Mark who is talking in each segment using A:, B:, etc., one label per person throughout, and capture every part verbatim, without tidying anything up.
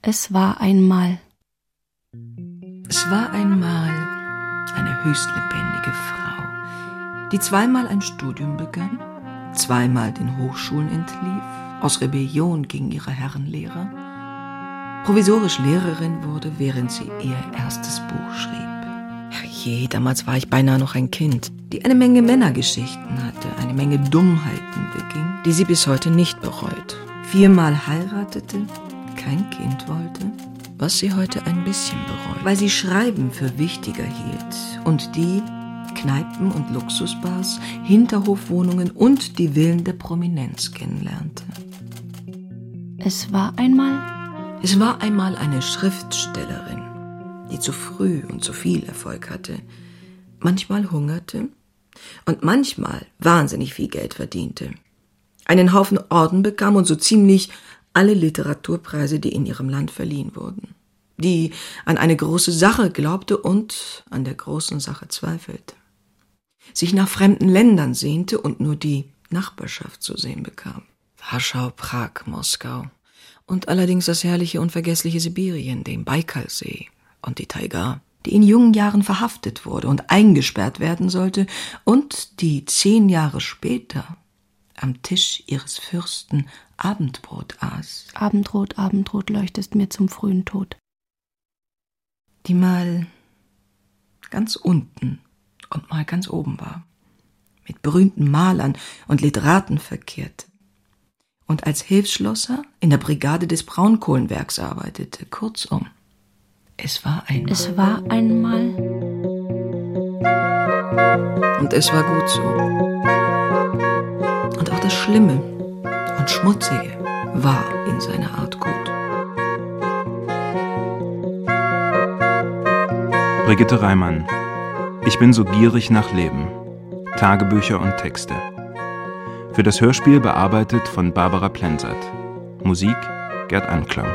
A: Es war einmal.
B: Es war einmal eine höchst lebendige Frau, die zweimal ein Studium begann, zweimal den Hochschulen entlief, aus Rebellion gegen ihre Herrenlehrer, provisorisch Lehrerin wurde, während sie ihr erstes Buch schrieb. Herrje, damals war ich beinahe noch ein Kind, die eine Menge Männergeschichten hatte, eine Menge Dummheiten beging, die sie bis heute nicht bereut. Viermal heiratete, kein Kind wollte, was sie heute ein bisschen bereut, weil sie Schreiben für wichtiger hielt und die Kneipen und Luxusbars, Hinterhofwohnungen und die Villen der Prominenz kennenlernte.
A: Es war einmal...
B: Es war einmal eine Schriftstellerin, die zu früh und zu viel Erfolg hatte, manchmal hungerte und manchmal wahnsinnig viel Geld verdiente, einen Haufen Orden bekam und so ziemlich alle Literaturpreise, die in ihrem Land verliehen wurden, die an eine große Sache glaubte und an der großen Sache zweifelte, sich nach fremden Ländern sehnte und nur die Nachbarschaft zu sehen bekam. Warschau, Prag, Moskau und allerdings das herrliche und vergessliche Sibirien, den Baikalsee und die Taiga, die in jungen Jahren verhaftet wurde und eingesperrt werden sollte und die zehn Jahre später am Tisch ihres Fürsten Abendbrot aß.
A: Abendrot, Abendrot leuchtest mir zum frühen Tod.
B: Die mal ganz unten und mal ganz oben war, mit berühmten Malern und Literaten verkehrte und als Hilfsschlosser in der Brigade des Braunkohlenwerks arbeitete. Kurzum, es war einmal.
A: Es war einmal.
B: Und es war gut so. Und auch das Schlimme und Schmutzige war in seiner Art gut.
C: Brigitte Reimann. Ich bin so gierig nach Leben. Tagebücher und Texte. Für das Hörspiel bearbeitet von Barbara Plensert. Musik Gerd Anklam.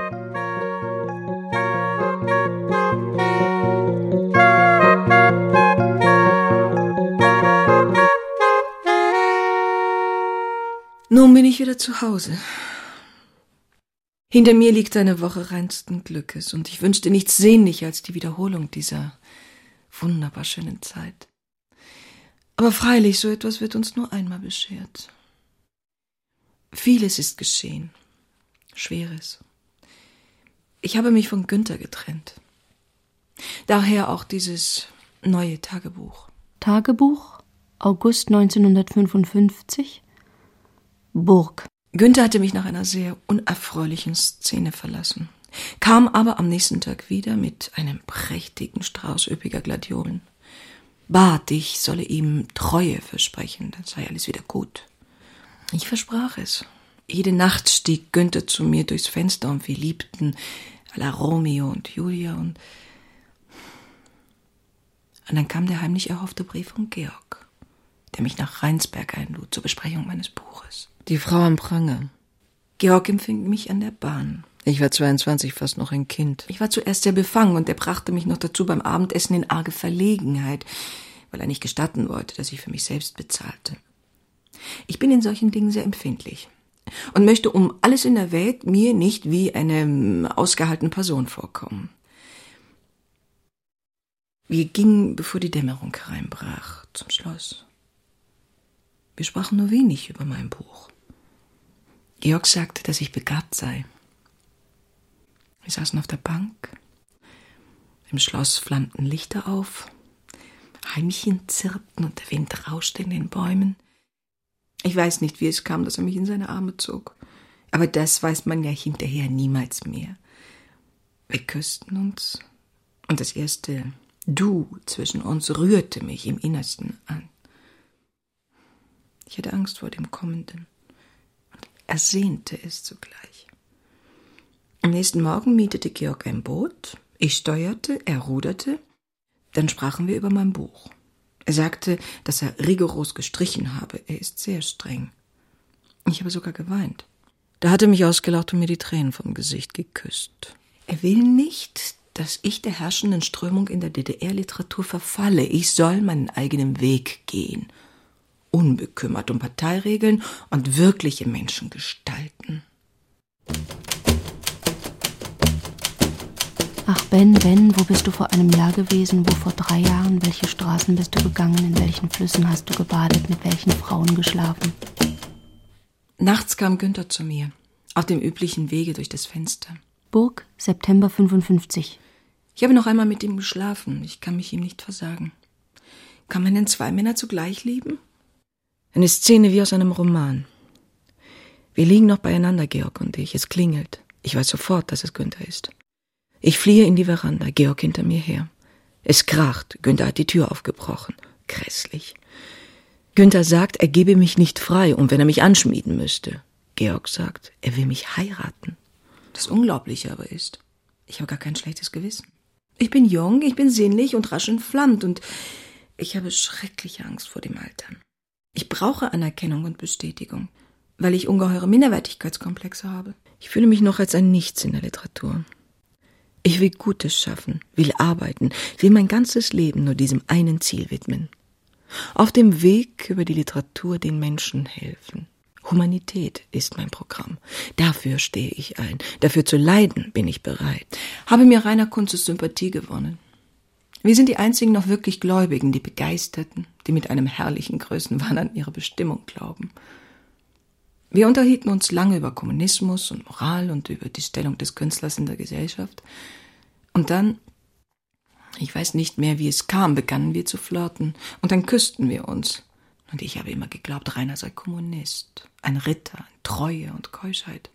B: Nun bin ich wieder zu Hause. Hinter mir liegt eine Woche reinsten Glückes und ich wünschte nichts sehnlicher als die Wiederholung dieser wunderbar schönen Zeit. Aber freilich, so etwas wird uns nur einmal beschert. Vieles ist geschehen, Schweres. Ich habe mich von Günther getrennt. Daher auch dieses neue Tagebuch.
A: Tagebuch, August neunzehnhundertfünfundfünfzig, Burg.
B: Günther hatte mich nach einer sehr unerfreulichen Szene verlassen, kam aber am nächsten Tag wieder mit einem prächtigen Strauß üppiger Gladiolen, bat, ich solle ihm Treue versprechen, dann sei alles wieder gut. Ich versprach es. Jede Nacht stieg Günther zu mir durchs Fenster und wir liebten à la Romeo und Julia und... Und dann kam der heimlich erhoffte Brief von Georg, der mich nach Rheinsberg einlud zur Besprechung meines Buches. Die Frau am Pranger. Georg empfing mich an der Bahn. Ich war zweiundzwanzig, fast noch ein Kind. Ich war zuerst sehr befangen und er brachte mich noch dazu beim Abendessen in arge Verlegenheit, weil er nicht gestatten wollte, dass ich für mich selbst bezahlte. Ich bin in solchen Dingen sehr empfindlich und möchte um alles in der Welt mir nicht wie eine ausgehaltene Person vorkommen. Wir gingen, bevor die Dämmerung hereinbrach, zum Schloss. Wir sprachen nur wenig über mein Buch. Georg sagte, dass ich begabt sei. Wir saßen auf der Bank. Im Schloss flammten Lichter auf. Heimchen zirpten und der Wind rauschte in den Bäumen. Ich weiß nicht, wie es kam, dass er mich in seine Arme zog. Aber das weiß man ja hinterher niemals mehr. Wir küssten uns und das erste Du zwischen uns rührte mich im Innersten an. Ich hatte Angst vor dem Kommenden und ersehnte es zugleich. Am nächsten Morgen mietete Georg ein Boot, ich steuerte, er ruderte, dann sprachen wir über mein Buch. Er sagte, dass er rigoros gestrichen habe, er ist sehr streng. Ich habe sogar geweint. Da hat er mich ausgelacht und mir die Tränen vom Gesicht geküsst. Er will nicht, dass ich der herrschenden Strömung in der D D R-Literatur verfalle. Ich soll meinen eigenen Weg gehen, unbekümmert um Parteiregeln und wirkliche Menschen gestalten.
A: Ach Ben, Ben, wo bist du vor einem Jahr gewesen, wo vor drei Jahren, welche Straßen bist du gegangen, in welchen Flüssen hast du gebadet, mit welchen Frauen geschlafen?
B: Nachts kam Günther zu mir, auf dem üblichen Wege durch das Fenster.
A: Burg, September fünfundfünfzig.
B: Ich habe noch einmal mit ihm geschlafen, ich kann mich ihm nicht versagen. Kann man denn zwei Männer zugleich lieben? Eine Szene wie aus einem Roman. Wir liegen noch beieinander, Georg und ich, es klingelt. Ich weiß sofort, dass es Günther ist. Ich fliehe in die Veranda, Georg hinter mir her. Es kracht, Günther hat die Tür aufgebrochen. Grässlich. Günther sagt, er gebe mich nicht frei, und wenn er mich anschmieden müsste. Georg sagt, er will mich heiraten. Das Unglaubliche aber ist, ich habe gar kein schlechtes Gewissen. Ich bin jung, ich bin sinnlich und rasch entflammt, und ich habe schreckliche Angst vor dem Altern. Ich brauche Anerkennung und Bestätigung, weil ich ungeheure Minderwertigkeitskomplexe habe. Ich fühle mich noch als ein Nichts in der Literatur. Ich will Gutes schaffen, will arbeiten, will mein ganzes Leben nur diesem einen Ziel widmen. Auf dem Weg über die Literatur den Menschen helfen. Humanität ist mein Programm. Dafür stehe ich ein. Dafür zu leiden bin ich bereit. Habe mir Rainer Kunzes Sympathie gewonnen. Wir sind die einzigen noch wirklich Gläubigen, die Begeisterten, die mit einem herrlichen Größenwahn an ihre Bestimmung glauben. Wir unterhielten uns lange über Kommunismus und Moral und über die Stellung des Künstlers in der Gesellschaft. Und dann, ich weiß nicht mehr, wie es kam, begannen wir zu flirten. Und dann küssten wir uns. Und ich habe immer geglaubt, Rainer sei Kommunist, ein Ritter, an Treue und Keuschheit.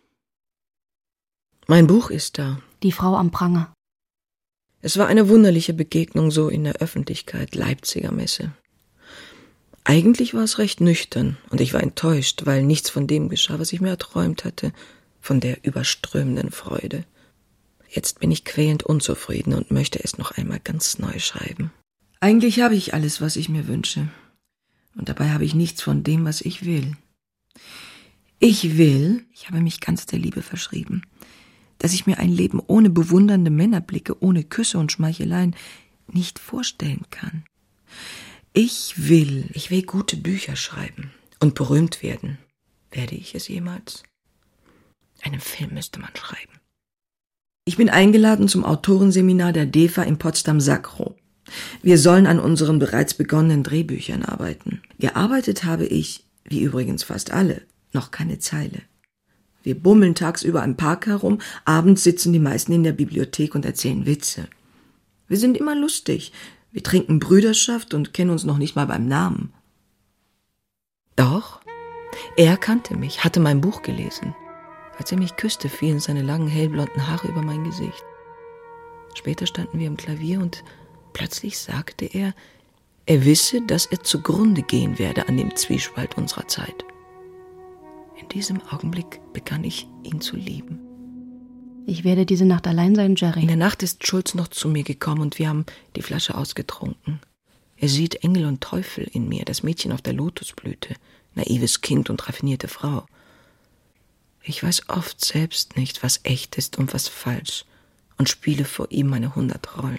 B: Mein Buch ist da.
A: Die Frau am Pranger.
B: Es war eine wunderliche Begegnung so in der Öffentlichkeit, Leipziger Messe. Eigentlich war es recht nüchtern und ich war enttäuscht, weil nichts von dem geschah, was ich mir erträumt hatte, von der überströmenden Freude. Jetzt bin ich quälend unzufrieden und möchte es noch einmal ganz neu schreiben. Eigentlich habe ich alles, was ich mir wünsche. Und dabei habe ich nichts von dem, was ich will. Ich will, ich habe mich ganz der Liebe verschrieben, dass ich mir ein Leben ohne bewundernde Männerblicke, ohne Küsse und Schmeicheleien nicht vorstellen kann. Ich will, ich will gute Bücher schreiben und berühmt werden. Werde ich es jemals? Einen Film müsste man schreiben. Ich bin eingeladen zum Autorenseminar der D E F A in Potsdam-Sacro. Wir sollen an unseren bereits begonnenen Drehbüchern arbeiten. Gearbeitet habe ich, wie übrigens fast alle, noch keine Zeile. Wir bummeln tagsüber im Park herum, abends sitzen die meisten in der Bibliothek und erzählen Witze. Wir sind immer lustig. Wir trinken Brüderschaft und kennen uns noch nicht mal beim Namen. Doch, er kannte mich, hatte mein Buch gelesen. Als er mich küsste, fielen seine langen, hellblonden Haare über mein Gesicht. Später standen wir am Klavier und plötzlich sagte er, er wisse, dass er zugrunde gehen werde an dem Zwiespalt unserer Zeit. In diesem Augenblick begann ich, ihn zu lieben.
A: Ich werde diese Nacht allein sein, Jerry.
B: In der Nacht ist Schulz noch zu mir gekommen und wir haben die Flasche ausgetrunken. Er sieht Engel und Teufel in mir, das Mädchen auf der Lotusblüte, naives Kind und raffinierte Frau. Ich weiß oft selbst nicht, was echt ist und was falsch, und spiele vor ihm meine hundert Rollen.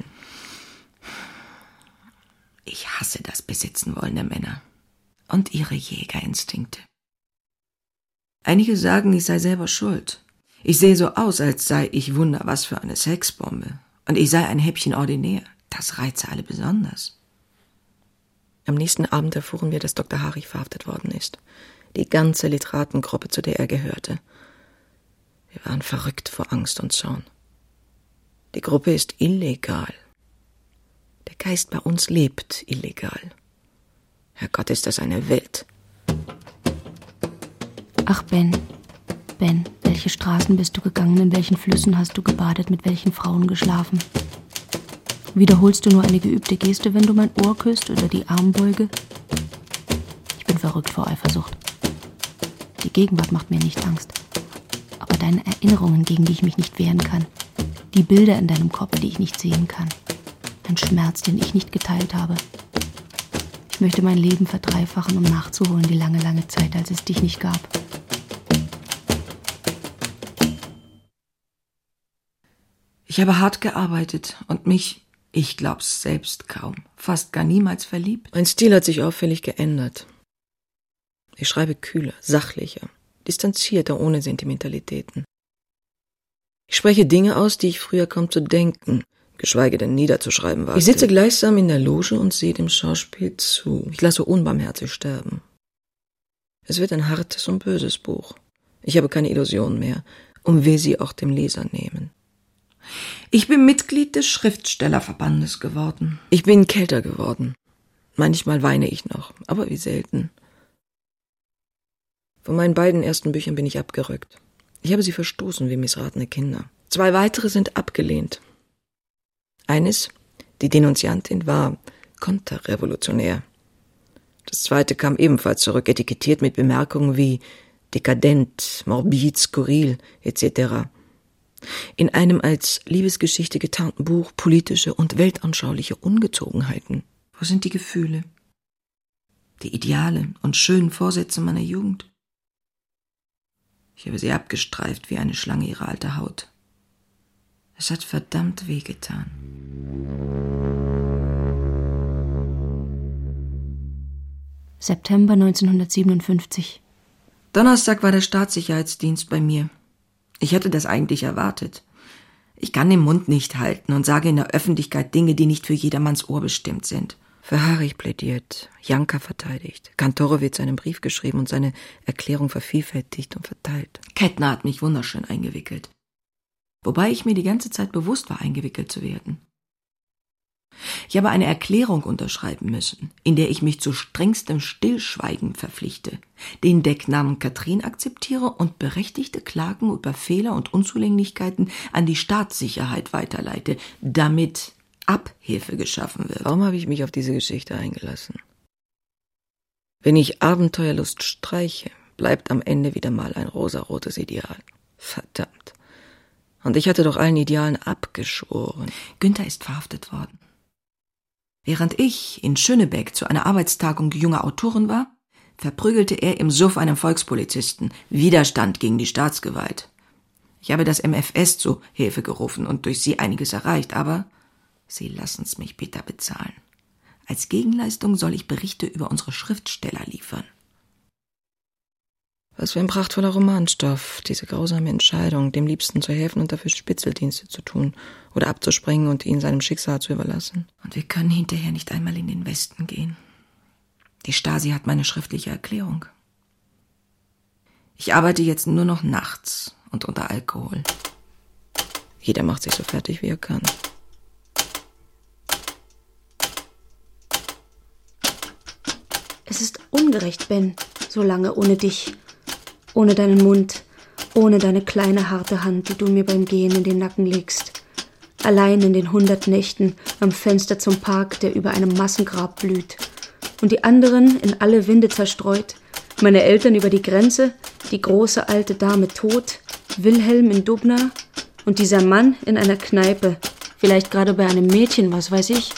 B: Ich hasse das Besitzen wollen der Männer und ihre Jägerinstinkte. Einige sagen, ich sei selber schuld. Ich sehe so aus, als sei ich Wunder was für eine Sexbombe. Und ich sei ein Häppchen ordinär. Das reize alle besonders. Am nächsten Abend erfuhren wir, dass Doktor Harich verhaftet worden ist. Die ganze Literatengruppe, zu der er gehörte. Wir waren verrückt vor Angst und Zorn. Die Gruppe ist illegal. Der Geist bei uns lebt illegal. Herrgott, ist das eine Welt.
A: Ach, Ben, Ben, welche Straßen bist du gegangen, in welchen Flüssen hast du gebadet, mit welchen Frauen geschlafen? Wiederholst du nur eine geübte Geste, wenn du mein Ohr küsst oder die Armbeuge? Ich bin verrückt vor Eifersucht. Die Gegenwart macht mir nicht Angst. Aber deine Erinnerungen, gegen die ich mich nicht wehren kann. Die Bilder in deinem Kopf, die ich nicht sehen kann. Ein Schmerz, den ich nicht geteilt habe. Ich möchte mein Leben verdreifachen, um nachzuholen die lange, lange Zeit, als es dich nicht gab.
B: Ich habe hart gearbeitet und mich, ich glaub's selbst kaum, fast gar niemals verliebt. Mein Stil hat sich auffällig geändert. Ich schreibe kühler, sachlicher, distanzierter, ohne Sentimentalitäten. Ich spreche Dinge aus, die ich früher kaum zu denken, geschweige denn niederzuschreiben wagte. Ich sitze gleichsam in der Loge und sehe dem Schauspiel zu. Ich lasse unbarmherzig sterben. Es wird ein hartes und böses Buch. Ich habe keine Illusionen mehr und will sie auch dem Leser nehmen. Ich bin Mitglied des Schriftstellerverbandes geworden. Ich bin kälter geworden. Manchmal weine ich noch, aber wie selten. Von meinen beiden ersten Büchern bin ich abgerückt. Ich habe sie verstoßen wie missratene Kinder. Zwei weitere sind abgelehnt. Eines, die Denunziantin, war konterrevolutionär. Das zweite kam ebenfalls zurück, etikettiert mit Bemerkungen wie dekadent, morbid, skurril et cetera. In einem als Liebesgeschichte getarnten Buch politische und weltanschauliche Ungezogenheiten. Wo sind die Gefühle? Die Ideale und schönen Vorsätze meiner Jugend? Ich habe sie abgestreift wie eine Schlange ihre alte Haut. Es hat verdammt wehgetan.
A: September neunzehnhundertsiebenundfünfzig.
B: Donnerstag war der Staatssicherheitsdienst bei mir. Ich hatte das eigentlich erwartet. Ich kann den Mund nicht halten und sage in der Öffentlichkeit Dinge, die nicht für jedermanns Ohr bestimmt sind. Für Harich plädiert, Janka verteidigt, Kantorowitz einen Brief geschrieben und seine Erklärung vervielfältigt und verteilt. Kettner hat mich wunderschön eingewickelt. Wobei ich mir die ganze Zeit bewusst war, eingewickelt zu werden. Ich habe eine Erklärung unterschreiben müssen, in der ich mich zu strengstem Stillschweigen verpflichte, den Decknamen Katrin akzeptiere und berechtigte Klagen über Fehler und Unzulänglichkeiten an die Staatssicherheit weiterleite, damit Abhilfe geschaffen wird. Warum habe ich mich auf diese Geschichte eingelassen? Wenn ich Abenteuerlust streiche, bleibt am Ende wieder mal ein rosarotes Ideal. Verdammt. Und ich hatte doch allen Idealen abgeschworen. Günther ist verhaftet worden. Während ich in Schönebeck zu einer Arbeitstagung junger Autoren war, verprügelte er im Suff einen Volkspolizisten. Widerstand gegen die Staatsgewalt. Ich habe das M F S zu Hilfe gerufen und durch sie einiges erreicht, aber sie lassen's mich bitter bezahlen. Als Gegenleistung soll ich Berichte über unsere Schriftsteller liefern. Was für ein prachtvoller Romanstoff, diese grausame Entscheidung, dem Liebsten zu helfen und dafür Spitzeldienste zu tun oder abzusprengen und ihn seinem Schicksal zu überlassen. Und wir können hinterher nicht einmal in den Westen gehen. Die Stasi hat meine schriftliche Erklärung. Ich arbeite jetzt nur noch nachts und unter Alkohol. Jeder macht sich so fertig, wie er kann.
A: Es ist ungerecht, Ben, so lange ohne dich. Ohne deinen Mund, ohne deine kleine harte Hand, die du mir beim Gehen in den Nacken legst. Allein in den hundert Nächten am Fenster zum Park, der über einem Massengrab blüht. Und die anderen in alle Winde zerstreut. Meine Eltern über die Grenze, die große alte Dame tot, Wilhelm in Dubna und dieser Mann in einer Kneipe. Vielleicht gerade bei einem Mädchen, was weiß ich.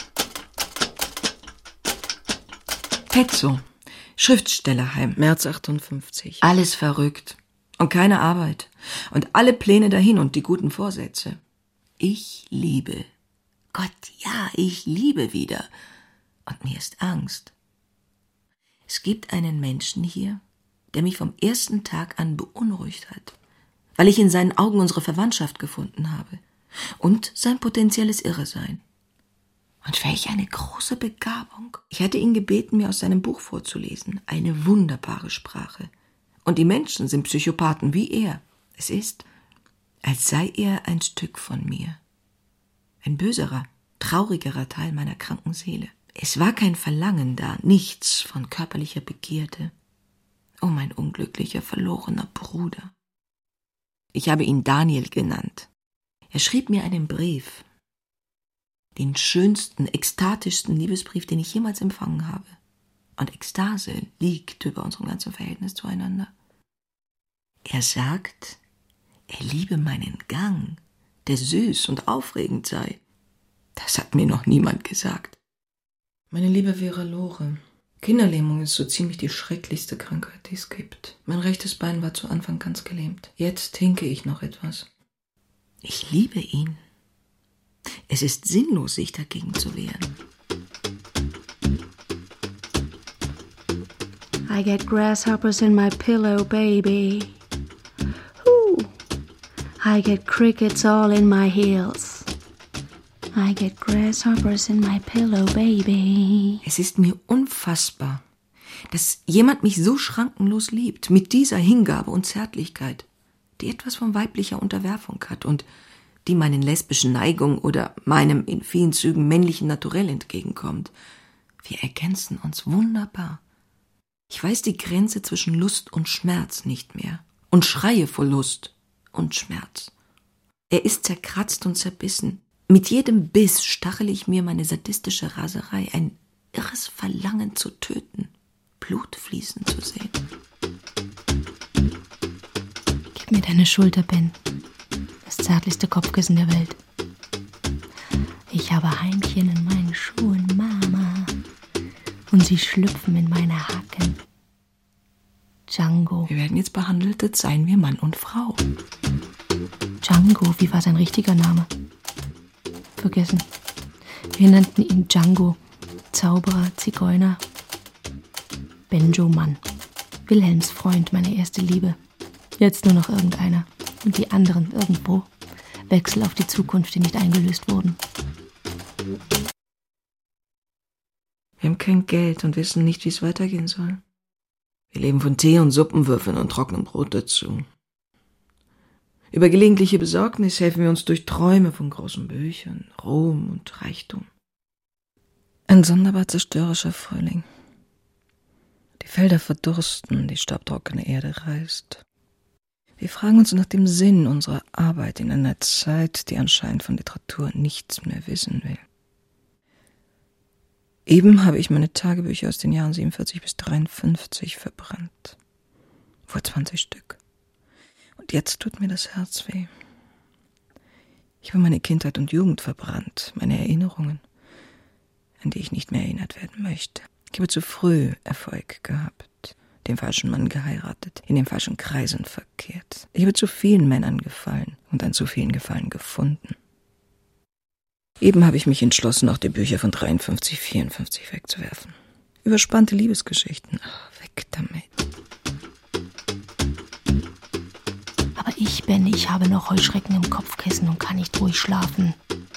B: Petzo. Schriftstellerheim, März achtundfünfzig. Alles verrückt und keine Arbeit und alle Pläne dahin und die guten Vorsätze. Ich liebe. Gott, ja, ich liebe wieder. Und mir ist Angst. Es gibt einen Menschen hier, der mich vom ersten Tag an beunruhigt hat, weil ich in seinen Augen unsere Verwandtschaft gefunden habe und sein potenzielles Irresein. Und welch eine große Begabung. Ich hatte ihn gebeten, mir aus seinem Buch vorzulesen. Eine wunderbare Sprache. Und die Menschen sind Psychopathen wie er. Es ist, als sei er ein Stück von mir. Ein böserer, traurigerer Teil meiner kranken Seele. Es war kein Verlangen da, nichts von körperlicher Begierde. Oh, mein unglücklicher, verlorener Bruder. Ich habe ihn Daniel genannt. Er schrieb mir einen Brief. Den schönsten, ekstatischsten Liebesbrief, den ich jemals empfangen habe. Und Ekstase liegt über unserem ganzen Verhältnis zueinander. Er sagt, er liebe meinen Gang, der süß und aufregend sei. Das hat mir noch niemand gesagt. Meine liebe Vera Lore, Kinderlähmung ist so ziemlich die schrecklichste Krankheit, die es gibt. Mein rechtes Bein war zu Anfang ganz gelähmt. Jetzt hinke ich noch etwas. Ich liebe ihn. Es ist sinnlos, sich dagegen zu wehren.
A: I get grasshoppers in my pillow, baby. Ooh. I get crickets all in my heels. I get grasshoppers in my pillow, baby.
B: Es ist mir unfassbar, dass jemand mich so schrankenlos liebt, mit dieser Hingabe und Zärtlichkeit, die etwas von weiblicher Unterwerfung hat und die meinen lesbischen Neigungen oder meinem in vielen Zügen männlichen Naturell entgegenkommt. Wir ergänzen uns wunderbar. Ich weiß die Grenze zwischen Lust und Schmerz nicht mehr und schreie vor Lust und Schmerz. Er ist zerkratzt und zerbissen. Mit jedem Biss stachel ich mir meine sadistische Raserei, ein irres Verlangen zu töten, Blut fließen zu sehen.
A: Gib mir deine Schulter, Ben. Das zärtlichste Kopfkissen der Welt. Ich habe Heimchen in meinen Schuhen, Mama. Und sie schlüpfen in meine Hacken. Django.
B: Wir werden jetzt behandelt, als seien wir Mann und Frau.
A: Django, wie war sein richtiger Name? Vergessen. Wir nannten ihn Django. Zauberer, Zigeuner. Benjo Mann. Wilhelms Freund, meine erste Liebe. Jetzt nur noch irgendeiner. Und die anderen irgendwo. Wechsel auf die Zukunft, die nicht eingelöst wurden.
B: Wir haben kein Geld und wissen nicht, wie es weitergehen soll. Wir leben von Tee und Suppenwürfeln und trockenem Brot dazu. Über gelegentliche Besorgnis helfen wir uns durch Träume von großen Büchern, Ruhm und Reichtum. Ein sonderbar zerstörerischer Frühling. Die Felder verdursten, die staubtrockene Erde reißt. Wir fragen uns nach dem Sinn unserer Arbeit in einer Zeit, die anscheinend von Literatur nichts mehr wissen will. Eben habe ich meine Tagebücher aus den Jahren siebenundvierzig bis dreiundfünfzig verbrannt. Vor zwanzig Stück. Und jetzt tut mir das Herz weh. Ich habe meine Kindheit und Jugend verbrannt, meine Erinnerungen, an die ich nicht mehr erinnert werden möchte. Ich habe zu früh Erfolg gehabt, den falschen Mann geheiratet, in den falschen Kreisen verkehrt. Ich habe zu vielen Männern gefallen und an zu vielen Gefallen gefunden. Eben habe ich mich entschlossen, auch die Bücher von dreiundfünfzig, vierundfünfzig wegzuwerfen. Überspannte Liebesgeschichten. Ach, weg damit.
A: Aber ich, Ben, ich habe noch Heuschrecken im Kopfkissen und kann nicht ruhig schlafen.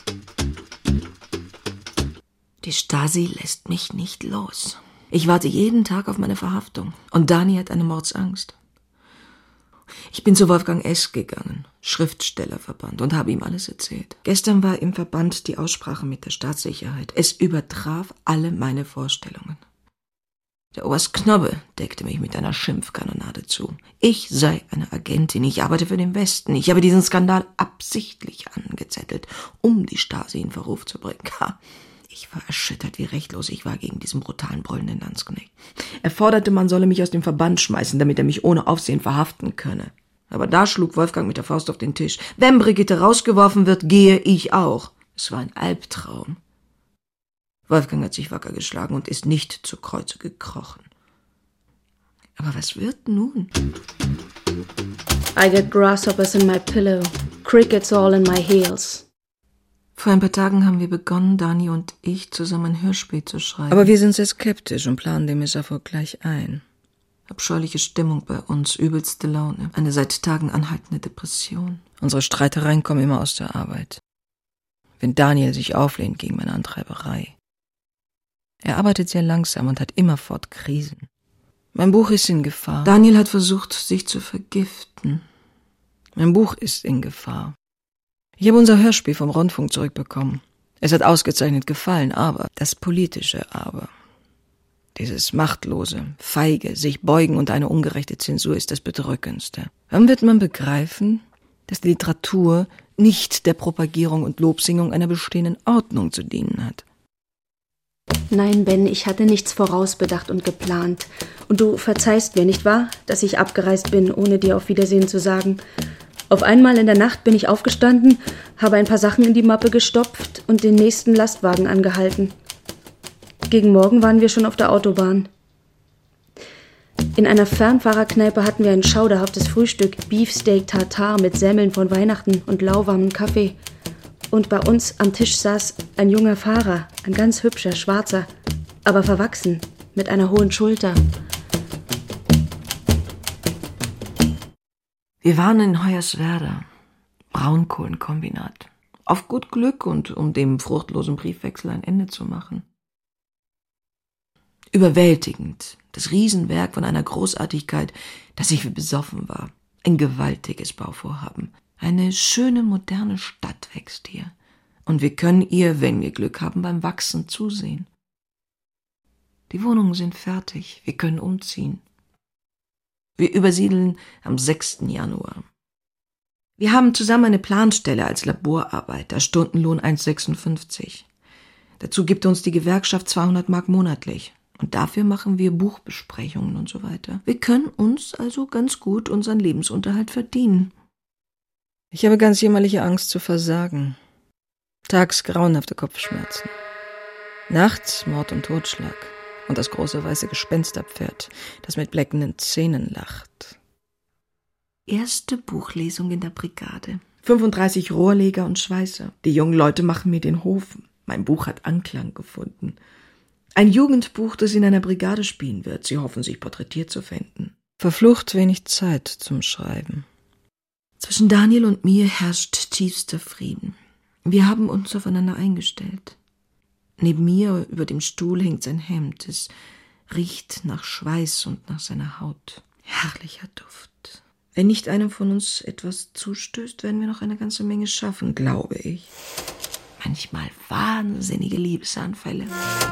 B: Die Stasi lässt mich nicht los. Ich warte jeden Tag auf meine Verhaftung. Und Dani hat eine Mordsangst. Ich bin zu Wolfgang S. gegangen, Schriftstellerverband, und habe ihm alles erzählt. Gestern war im Verband die Aussprache mit der Staatssicherheit. Es übertraf alle meine Vorstellungen. Der Oberst Knobbe deckte mich mit einer Schimpfkanonade zu. Ich sei eine Agentin, ich arbeite für den Westen. Ich habe diesen Skandal absichtlich angezettelt, um die Stasi in Verruf zu bringen. Ha. Ich war erschüttert, wie rechtlos ich war gegen diesen brutalen, brüllenden Landsknecht. Er forderte, man solle mich aus dem Verband schmeißen, damit er mich ohne Aufsehen verhaften könne. Aber da schlug Wolfgang mit der Faust auf den Tisch. Wenn Brigitte rausgeworfen wird, gehe ich auch. Es war ein Albtraum. Wolfgang hat sich wacker geschlagen und ist nicht zu Kreuze gekrochen. Aber was wird nun?
A: I get grasshoppers in my pillow, crickets all in my heels.
B: Vor ein paar Tagen haben wir begonnen, Dani und ich, zusammen ein Hörspiel zu schreiben. Aber wir sind sehr skeptisch und planen den Misserfolg gleich ein. Abscheuliche Stimmung bei uns, übelste Laune, eine seit Tagen anhaltende Depression. Unsere Streitereien kommen immer aus der Arbeit. Wenn Daniel sich auflehnt gegen meine Antreiberei. Er arbeitet sehr langsam und hat immerfort Krisen. Mein Buch ist in Gefahr. Daniel hat versucht, sich zu vergiften. Mein Buch ist in Gefahr. Ich habe unser Hörspiel vom Rundfunk zurückbekommen. Es hat ausgezeichnet gefallen, aber das politische Aber, dieses machtlose, feige, sich beugen unter eine ungerechte Zensur ist das Bedrückendste. Wann wird man begreifen, dass die Literatur nicht der Propagierung und Lobsingung einer bestehenden Ordnung zu dienen hat?
A: Nein, Ben, ich hatte nichts vorausbedacht und geplant. Und du verzeihst mir, nicht wahr, dass ich abgereist bin, ohne dir auf Wiedersehen zu sagen. Auf einmal in der Nacht bin ich aufgestanden, habe ein paar Sachen in die Mappe gestopft und den nächsten Lastwagen angehalten. Gegen Morgen waren wir schon auf der Autobahn. In einer Fernfahrerkneipe hatten wir ein schauderhaftes Frühstück, Beefsteak Tartar mit Semmeln von Weihnachten und lauwarmen Kaffee. Und bei uns am Tisch saß ein junger Fahrer, ein ganz hübscher, schwarzer, aber verwachsen, mit einer hohen Schulter.
B: Wir waren in Hoyerswerda. Braunkohlenkombinat. Auf gut Glück und um dem fruchtlosen Briefwechsel ein Ende zu machen. Überwältigend, das Riesenwerk von einer Großartigkeit, dass ich wie besoffen war. Ein gewaltiges Bauvorhaben. Eine schöne, moderne Stadt wächst hier. Und wir können ihr, wenn wir Glück haben, beim Wachsen zusehen. Die Wohnungen sind fertig, wir können umziehen. Wir übersiedeln am sechsten Januar. Wir haben zusammen eine Planstelle als Laborarbeiter, Stundenlohn eins Komma sechsundfünfzig. Dazu gibt uns die Gewerkschaft zweihundert Mark monatlich. Und dafür machen wir Buchbesprechungen und so weiter. Wir können uns also ganz gut unseren Lebensunterhalt verdienen.
D: Ich habe ganz jämmerliche Angst zu versagen. Tags grauenhafte Kopfschmerzen. Nachts Mord und Totschlag. Und das große weiße Gespensterpferd, das mit bleckenden Zähnen lacht.
B: Erste Buchlesung in der Brigade. fünfunddreißig Rohrleger und Schweißer. Die jungen Leute machen mir den Hof. Mein Buch hat Anklang gefunden. Ein Jugendbuch, das in einer Brigade spielen wird. Sie hoffen, sich porträtiert zu finden.
D: Verflucht wenig Zeit zum Schreiben.
B: Zwischen Daniel und mir herrscht tiefster Frieden. Wir haben uns aufeinander eingestellt. Neben mir über dem Stuhl hängt sein Hemd. Es riecht nach Schweiß und nach seiner Haut. Herrlicher Duft. Wenn nicht einem von uns etwas zustößt, werden wir noch eine ganze Menge schaffen, glaube ich. Manchmal wahnsinnige Liebesanfälle.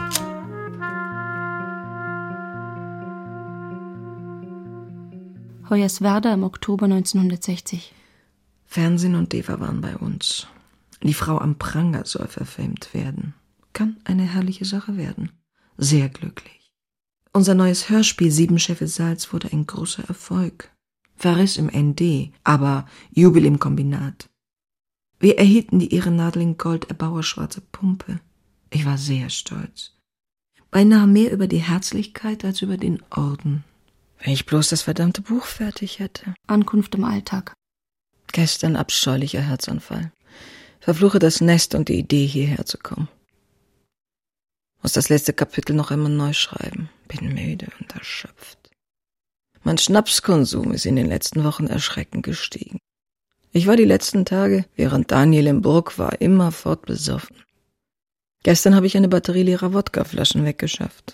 A: Hoyerswerda im Oktober neunzehnhundertsechzig.
B: Fernsehen und Eva waren bei uns. Die Frau am Pranger soll verfilmt werden. Kann eine herrliche Sache werden. Sehr glücklich. Unser neues Hörspiel Sieben Scheffel Salz wurde ein großer Erfolg. Verriss im N D, aber Jubel im Kombinat. Wir erhielten die Ehrennadel in Gold Erbauer Schwarze Pumpe. Ich war sehr stolz. Beinahe mehr über die Herzlichkeit als über den Orden.
D: Wenn ich bloß das verdammte Buch fertig hätte.
A: Ankunft im Alltag.
D: Gestern abscheulicher Herzanfall. Verfluche das Nest und die Idee, hierher zu kommen. Muss das letzte Kapitel noch einmal neu schreiben. Bin müde und erschöpft. Mein Schnapskonsum ist in den letzten Wochen erschreckend gestiegen. Ich war die letzten Tage, während Daniel im Burg war, immerfort besoffen. Gestern habe ich eine Batterie leerer Wodkaflaschen weggeschafft.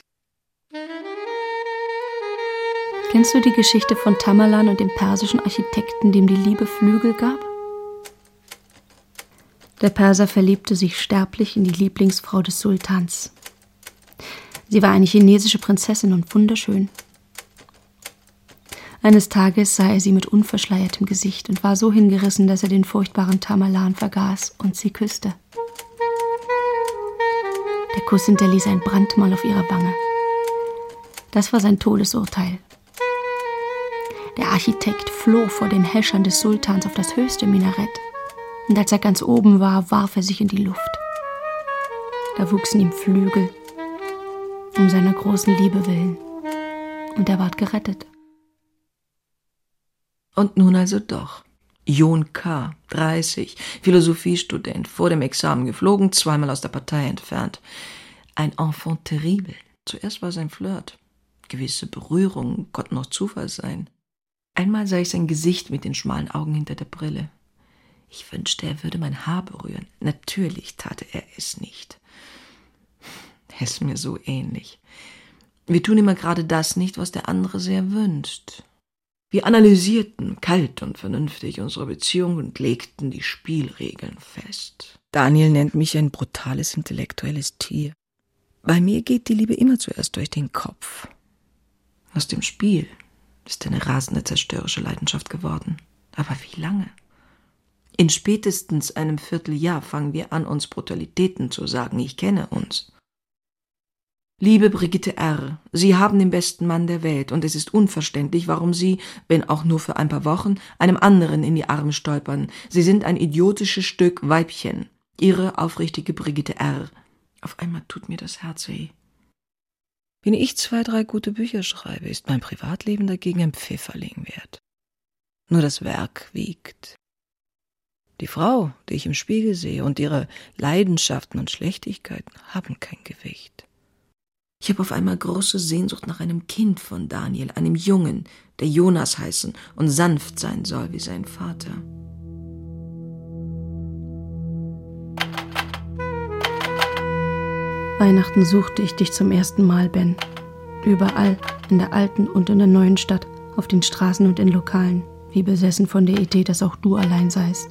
A: Kennst du die Geschichte von Tamerlan und dem persischen Architekten, dem die Liebe Flügel gab? Der Perser verliebte sich sterblich in die Lieblingsfrau des Sultans. Sie war eine chinesische Prinzessin und wunderschön. Eines Tages sah er sie mit unverschleiertem Gesicht und war so hingerissen, dass er den furchtbaren Tamerlan vergaß und sie küsste. Der Kuss hinterließ ein Brandmal auf ihrer Wange. Das war sein Todesurteil. Der Architekt floh vor den Häschern des Sultans auf das höchste Minarett. Und als er ganz oben war, warf er sich in die Luft. Da wuchsen ihm Flügel, um seiner großen Liebe willen. Und er ward gerettet.
B: Und nun also doch. John K., dreißig, Philosophiestudent, vor dem Examen geflogen, zweimal aus der Partei entfernt. Ein Enfant terrible. Zuerst war sein Flirt. Gewisse Berührungen konnten noch Zufall sein. Einmal sah ich sein Gesicht mit den schmalen Augen hinter der Brille. Ich wünschte, er würde mein Haar berühren. Natürlich tat er es nicht. Er ist mir so ähnlich. Wir tun immer gerade das nicht, was der andere sehr wünscht. Wir analysierten kalt und vernünftig unsere Beziehung und legten die Spielregeln fest.
D: Daniel nennt mich ein brutales, intellektuelles Tier. Bei mir geht die Liebe immer zuerst durch den Kopf.
B: Aus dem Spiel ist eine rasende, zerstörerische Leidenschaft geworden. Aber wie lange? In spätestens einem Vierteljahr fangen wir an, uns Brutalitäten zu sagen. Ich kenne uns. Liebe Brigitte R., Sie haben den besten Mann der Welt, und es ist unverständlich, warum Sie, wenn auch nur für ein paar Wochen, einem anderen in die Arme stolpern. Sie sind ein idiotisches Stück Weibchen. Ihre aufrichtige Brigitte R. Auf einmal tut mir das Herz weh.
D: Wenn ich zwei, drei gute Bücher schreibe, ist mein Privatleben dagegen ein Pfifferling wert. Nur das Werk wiegt. Die Frau, die ich im Spiegel sehe, und ihre Leidenschaften und Schlechtigkeiten haben kein Gewicht.
B: Ich habe auf einmal große Sehnsucht nach einem Kind von Daniel, einem Jungen, der Jonas heißen und sanft sein soll wie sein Vater.
A: Weihnachten suchte ich dich zum ersten Mal, Ben. Überall, in der alten und in der neuen Stadt, auf den Straßen und in Lokalen, wie besessen von der Idee, dass auch du allein seist.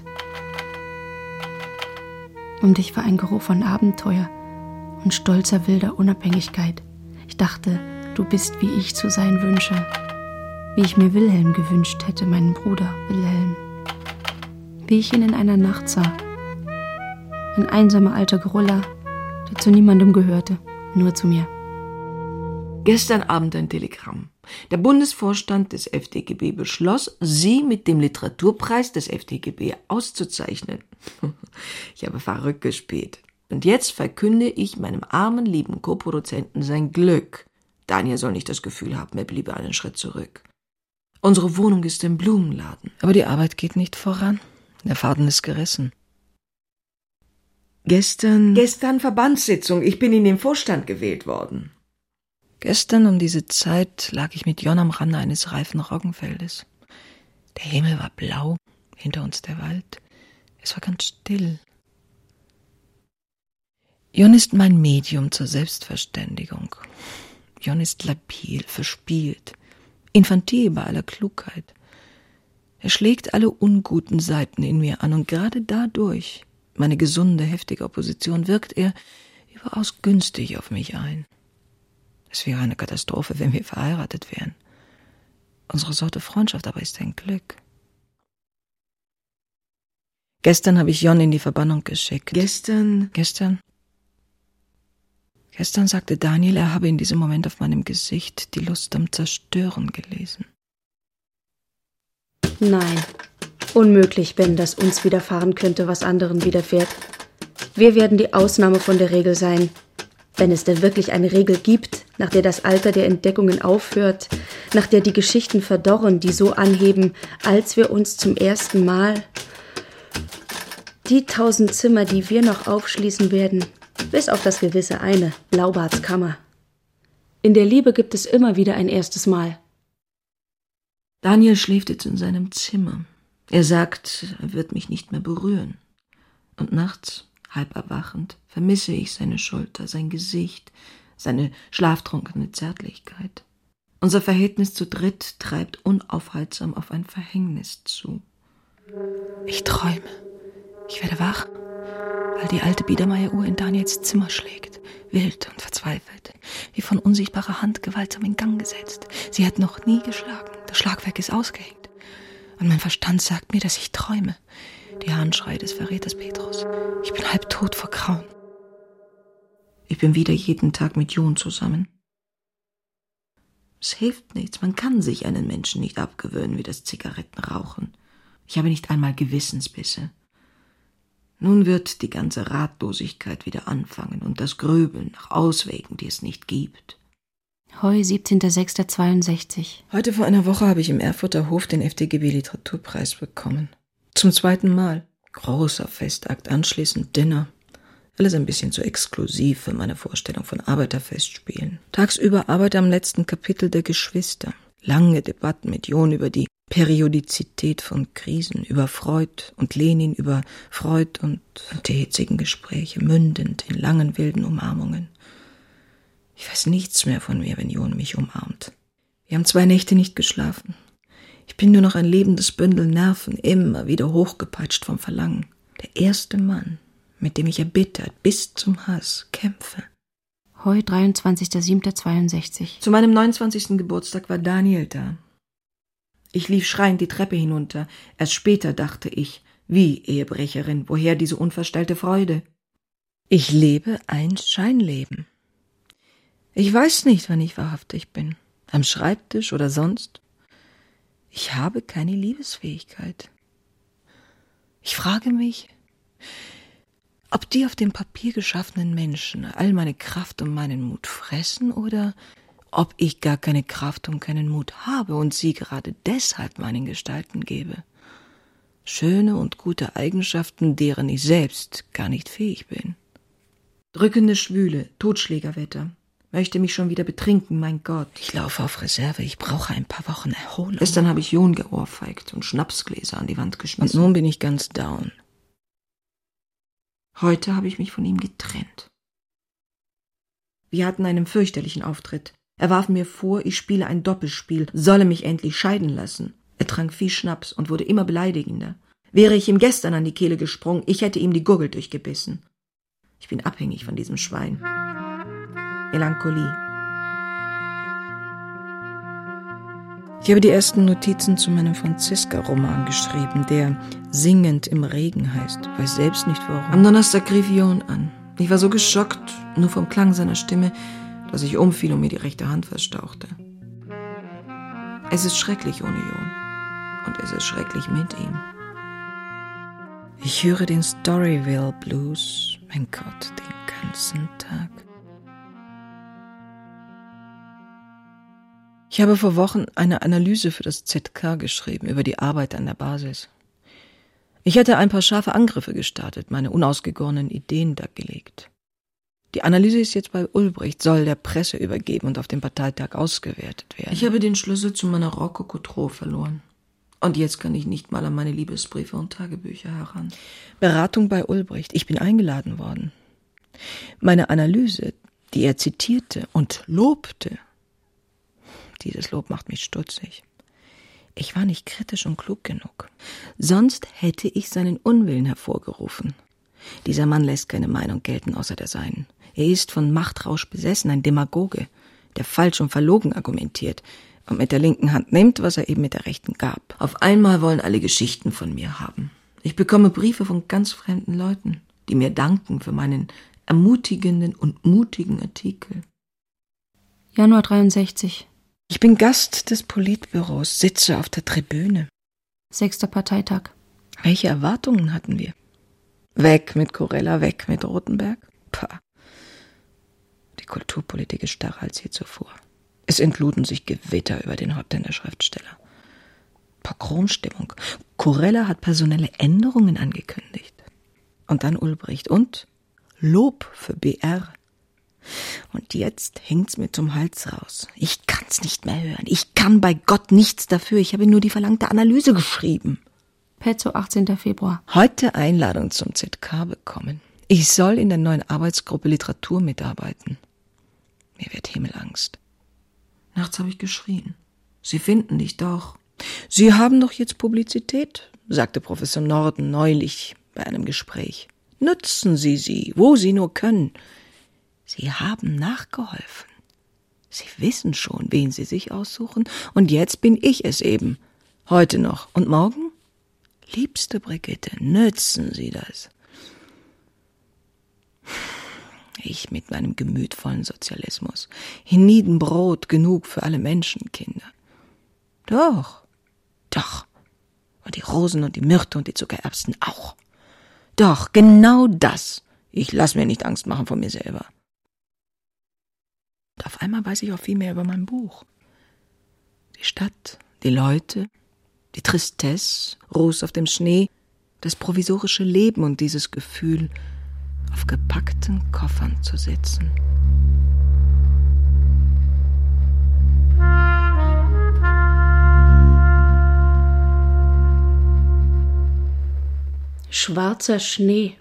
A: Um dich war ein Geruch von Abenteuer und stolzer, wilder Unabhängigkeit. Ich dachte, du bist, wie ich zu sein wünsche. Wie ich mir Wilhelm gewünscht hätte, meinen Bruder Wilhelm. Wie ich ihn in einer Nacht sah. Ein einsamer alter Gorilla, der zu niemandem gehörte, nur zu mir.
B: Gestern Abend ein Telegramm. Der Bundesvorstand des F D G B beschloss, Sie mit dem Literaturpreis des F D G B auszuzeichnen. Ich habe verrückt gespielt. Und jetzt verkünde ich meinem armen, lieben Co-Produzenten sein Glück. Daniel soll nicht das Gefühl haben, er bliebe einen Schritt zurück. Unsere Wohnung ist im Blumenladen.
D: Aber die Arbeit geht nicht voran. Der Faden ist gerissen.
B: Gestern... Gestern Verbandssitzung. Ich bin in den Vorstand gewählt worden.
D: Gestern um diese Zeit lag ich mit Jon am Rande eines reifen Roggenfeldes. Der Himmel war blau, hinter uns der Wald. Es war ganz still. Jon ist mein Medium zur Selbstverständigung. Jon ist labil, verspielt, infantil bei aller Klugheit. Er schlägt alle unguten Seiten in mir an und gerade dadurch, meine gesunde, heftige Opposition, wirkt er überaus günstig auf mich ein. Es wäre eine Katastrophe, wenn wir verheiratet wären. Unsere Sorte Freundschaft aber ist ein Glück. Gestern habe ich Jon in die Verbannung geschickt.
B: Gestern?
D: Gestern? Gestern sagte Daniel, er habe in diesem Moment auf meinem Gesicht die Lust am Zerstören gelesen.
A: Nein, unmöglich, Ben, dass uns widerfahren könnte, was anderen widerfährt. Wir werden die Ausnahme von der Regel sein. Wenn es denn wirklich eine Regel gibt, nach der das Alter der Entdeckungen aufhört, nach der die Geschichten verdorren, die so anheben, als wir uns zum ersten Mal... Die tausend Zimmer, die wir noch aufschließen werden, bis auf das gewisse eine, Blaubarts Kammer. In der Liebe gibt es immer wieder ein erstes Mal.
B: Daniel schläft jetzt in seinem Zimmer. Er sagt, er wird mich nicht mehr berühren. Und nachts, halb erwachend, vermisse ich seine Schulter, sein Gesicht, seine schlaftrunkene Zärtlichkeit. Unser Verhältnis zu dritt treibt unaufhaltsam auf ein Verhängnis zu.
D: Ich träume. Ich werde wach, weil die alte Biedermeieruhr in Daniels Zimmer schlägt, wild und verzweifelt, wie von unsichtbarer Hand gewaltsam in Gang gesetzt. Sie hat noch nie geschlagen, das Schlagwerk ist ausgehängt. Und mein Verstand sagt mir, dass ich träume. Die Handschreie des Verräters Petrus. Ich bin halb tot vor Grauen.
B: Ich bin wieder jeden Tag mit Jon zusammen. Es hilft nichts, man kann sich einen Menschen nicht abgewöhnen wie das Zigarettenrauchen. Ich habe nicht einmal Gewissensbisse. Nun wird die ganze Ratlosigkeit wieder anfangen und das Grübeln nach Auswegen, die es nicht gibt.
A: Heu, siebzehnter sechster zweiundsechzig.
D: Heute vor einer Woche habe ich im Erfurter Hof den F D G B-Literaturpreis bekommen. Zum zweiten Mal. Großer Festakt, anschließend Dinner. Alles ein bisschen zu exklusiv für meine Vorstellung von Arbeiterfestspielen. Tagsüber Arbeit am letzten Kapitel der Geschwister. Lange Debatten mit Jon über die Periodizität von Krisen, über Freud und Lenin, über Freud und die hitzigen Gespräche, mündend in langen, wilden Umarmungen. Ich weiß nichts mehr von mir, wenn Jon mich umarmt. Wir haben zwei Nächte nicht geschlafen. Ich bin nur noch ein lebendes Bündel Nerven, immer wieder hochgepeitscht vom Verlangen. Der erste Mann, mit dem ich erbittert bis zum Hass kämpfe.
A: Heu, dreiundzwanzigster siebter zweiundsechzig.
B: Zu meinem neunundzwanzigsten Geburtstag war Daniel da. Ich lief schreiend die Treppe hinunter. Erst später dachte ich, wie Ehebrecherin, woher diese unverstellte Freude?
D: Ich lebe ein Scheinleben. Ich weiß nicht, wann ich wahrhaftig bin. Am Schreibtisch oder sonst. Ich habe keine Liebesfähigkeit. Ich frage mich, ob die auf dem Papier geschaffenen Menschen all meine Kraft und meinen Mut fressen oder ob ich gar keine Kraft und keinen Mut habe und sie gerade deshalb meinen Gestalten gebe. Schöne und gute Eigenschaften, deren ich selbst gar nicht fähig bin.
B: Drückende Schwüle, Totschlägerwetter. Möchte mich schon wieder betrinken, mein Gott.
D: Ich laufe auf Reserve, ich brauche ein paar Wochen Erholung.
B: Gestern habe ich Jon geohrfeigt und Schnapsgläser an die Wand geschmissen.
D: Und nun bin ich ganz down.
B: Heute habe ich mich von ihm getrennt. Wir hatten einen fürchterlichen Auftritt. Er warf mir vor, ich spiele ein Doppelspiel, solle mich endlich scheiden lassen. Er trank viel Schnaps und wurde immer beleidigender. Wäre ich ihm gestern an die Kehle gesprungen, ich hätte ihm die Gurgel durchgebissen. Ich bin abhängig von diesem Schwein. Melancholie.
D: Ich habe die ersten Notizen zu meinem Franziska-Roman geschrieben, der Singend im Regen heißt. Weiß selbst nicht warum.
B: Am Donnerstag rief Jon an. Ich war so geschockt, nur vom Klang seiner Stimme, dass ich umfiel und mir die rechte Hand verstauchte. Es ist schrecklich ohne Jon. Und es ist schrecklich mit ihm.
D: Ich höre den Storyville Blues, mein Gott, den ganzen Tag. Ich habe vor Wochen eine Analyse für das Z K geschrieben über die Arbeit an der Basis. Ich hatte ein paar scharfe Angriffe gestartet, meine unausgegorenen Ideen dargelegt. Die Analyse ist jetzt bei Ulbricht, soll der Presse übergeben und auf dem Parteitag ausgewertet werden.
B: Ich habe den Schlüssel zu meiner Rokoko-Truhe verloren. Und jetzt kann ich nicht mal an meine Liebesbriefe und Tagebücher heran.
D: Beratung bei Ulbricht. Ich bin eingeladen worden. Meine Analyse, die er zitierte und lobte, dieses Lob macht mich stutzig. Ich war nicht kritisch und klug genug. Sonst hätte ich seinen Unwillen hervorgerufen. Dieser Mann lässt keine Meinung gelten außer der seinen. Er ist von Machtrausch besessen, ein Demagoge, der falsch und verlogen argumentiert und mit der linken Hand nimmt, was er eben mit der rechten gab.
B: Auf einmal wollen alle Geschichten von mir haben. Ich bekomme Briefe von ganz fremden Leuten, die mir danken für meinen ermutigenden und mutigen Artikel.
A: Januar dreiundsechzig.
D: Ich bin Gast des Politbüros, sitze auf der Tribüne.
A: Sechster Parteitag.
D: Welche Erwartungen hatten wir? Weg mit Kurella, weg mit Rothenberg? Pah. Die Kulturpolitik ist starrer als je zuvor. Es entluden sich Gewitter über den Häuptern der Schriftsteller. Pogromstimmung. Kurella hat personelle Änderungen angekündigt. Und dann Ulbricht und Lob für B R. Und jetzt hängt's mir zum Hals raus. Ich kann's nicht mehr hören. Ich kann bei Gott nichts dafür. Ich habe nur die verlangte Analyse geschrieben.
A: Pezzo, achtzehnter Februar.
D: Heute Einladung zum Z K bekommen. Ich soll in der neuen Arbeitsgruppe Literatur mitarbeiten. Mir wird Himmelangst.
B: Nachts habe ich geschrien. Sie finden dich doch.
D: Sie haben doch jetzt Publizität, sagte Professor Norden neulich bei einem Gespräch. Nutzen Sie sie, wo Sie nur können. Sie haben nachgeholfen. Sie wissen schon, wen Sie sich aussuchen, und jetzt bin ich es eben. Heute noch. Und morgen? Liebste Brigitte, nützen Sie das. Ich mit meinem gemütvollen Sozialismus. Hienieden Brot genug für alle Menschenkinder. Doch, doch. Und die Rosen und die Myrte und die Zuckererbsen auch. Doch, genau das. Ich lass mir nicht Angst machen vor mir selber. Und auf einmal weiß ich auch viel mehr über mein Buch. Die Stadt, die Leute, die Tristesse, Ruß auf dem Schnee, das provisorische Leben und dieses Gefühl, auf gepackten Koffern zu sitzen.
A: Schwarzer Schnee.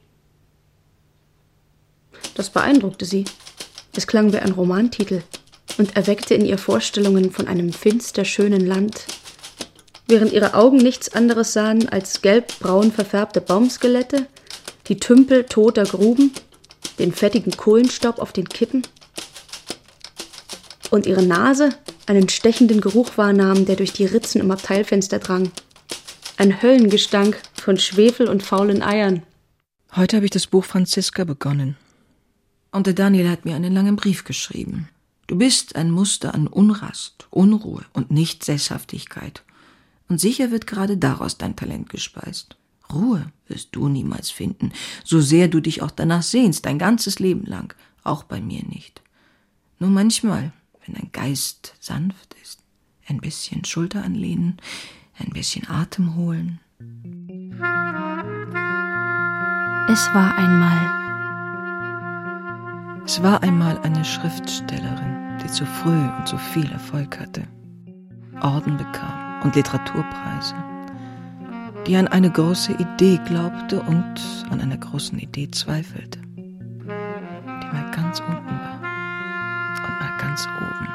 A: Das beeindruckte sie. Es klang wie ein Romantitel und erweckte in ihr Vorstellungen von einem finster schönen Land, während ihre Augen nichts anderes sahen als gelb-braun verfärbte Baumskelette, die Tümpel toter Gruben, den fettigen Kohlenstaub auf den Kippen und ihre Nase einen stechenden Geruch wahrnahm, der durch die Ritzen im Abteilfenster drang. Ein Höllengestank von Schwefel und faulen Eiern.
D: Heute habe ich das Buch Franziska begonnen.
B: Und der Daniel hat mir einen langen Brief geschrieben. Du bist ein Muster an Unrast, Unruhe und Nicht-Sesshaftigkeit. Und sicher wird gerade daraus dein Talent gespeist. Ruhe wirst du niemals finden, so sehr du dich auch danach sehnst, dein ganzes Leben lang, auch bei mir nicht. Nur manchmal, wenn dein Geist sanft ist, ein bisschen Schulter anlehnen, ein bisschen Atem holen.
A: Es war einmal...
D: Es war einmal eine Schriftstellerin, die zu früh und zu viel Erfolg hatte, Orden bekam und Literaturpreise, die an eine große Idee glaubte und an einer großen Idee zweifelte, die mal ganz unten war. ganz oben.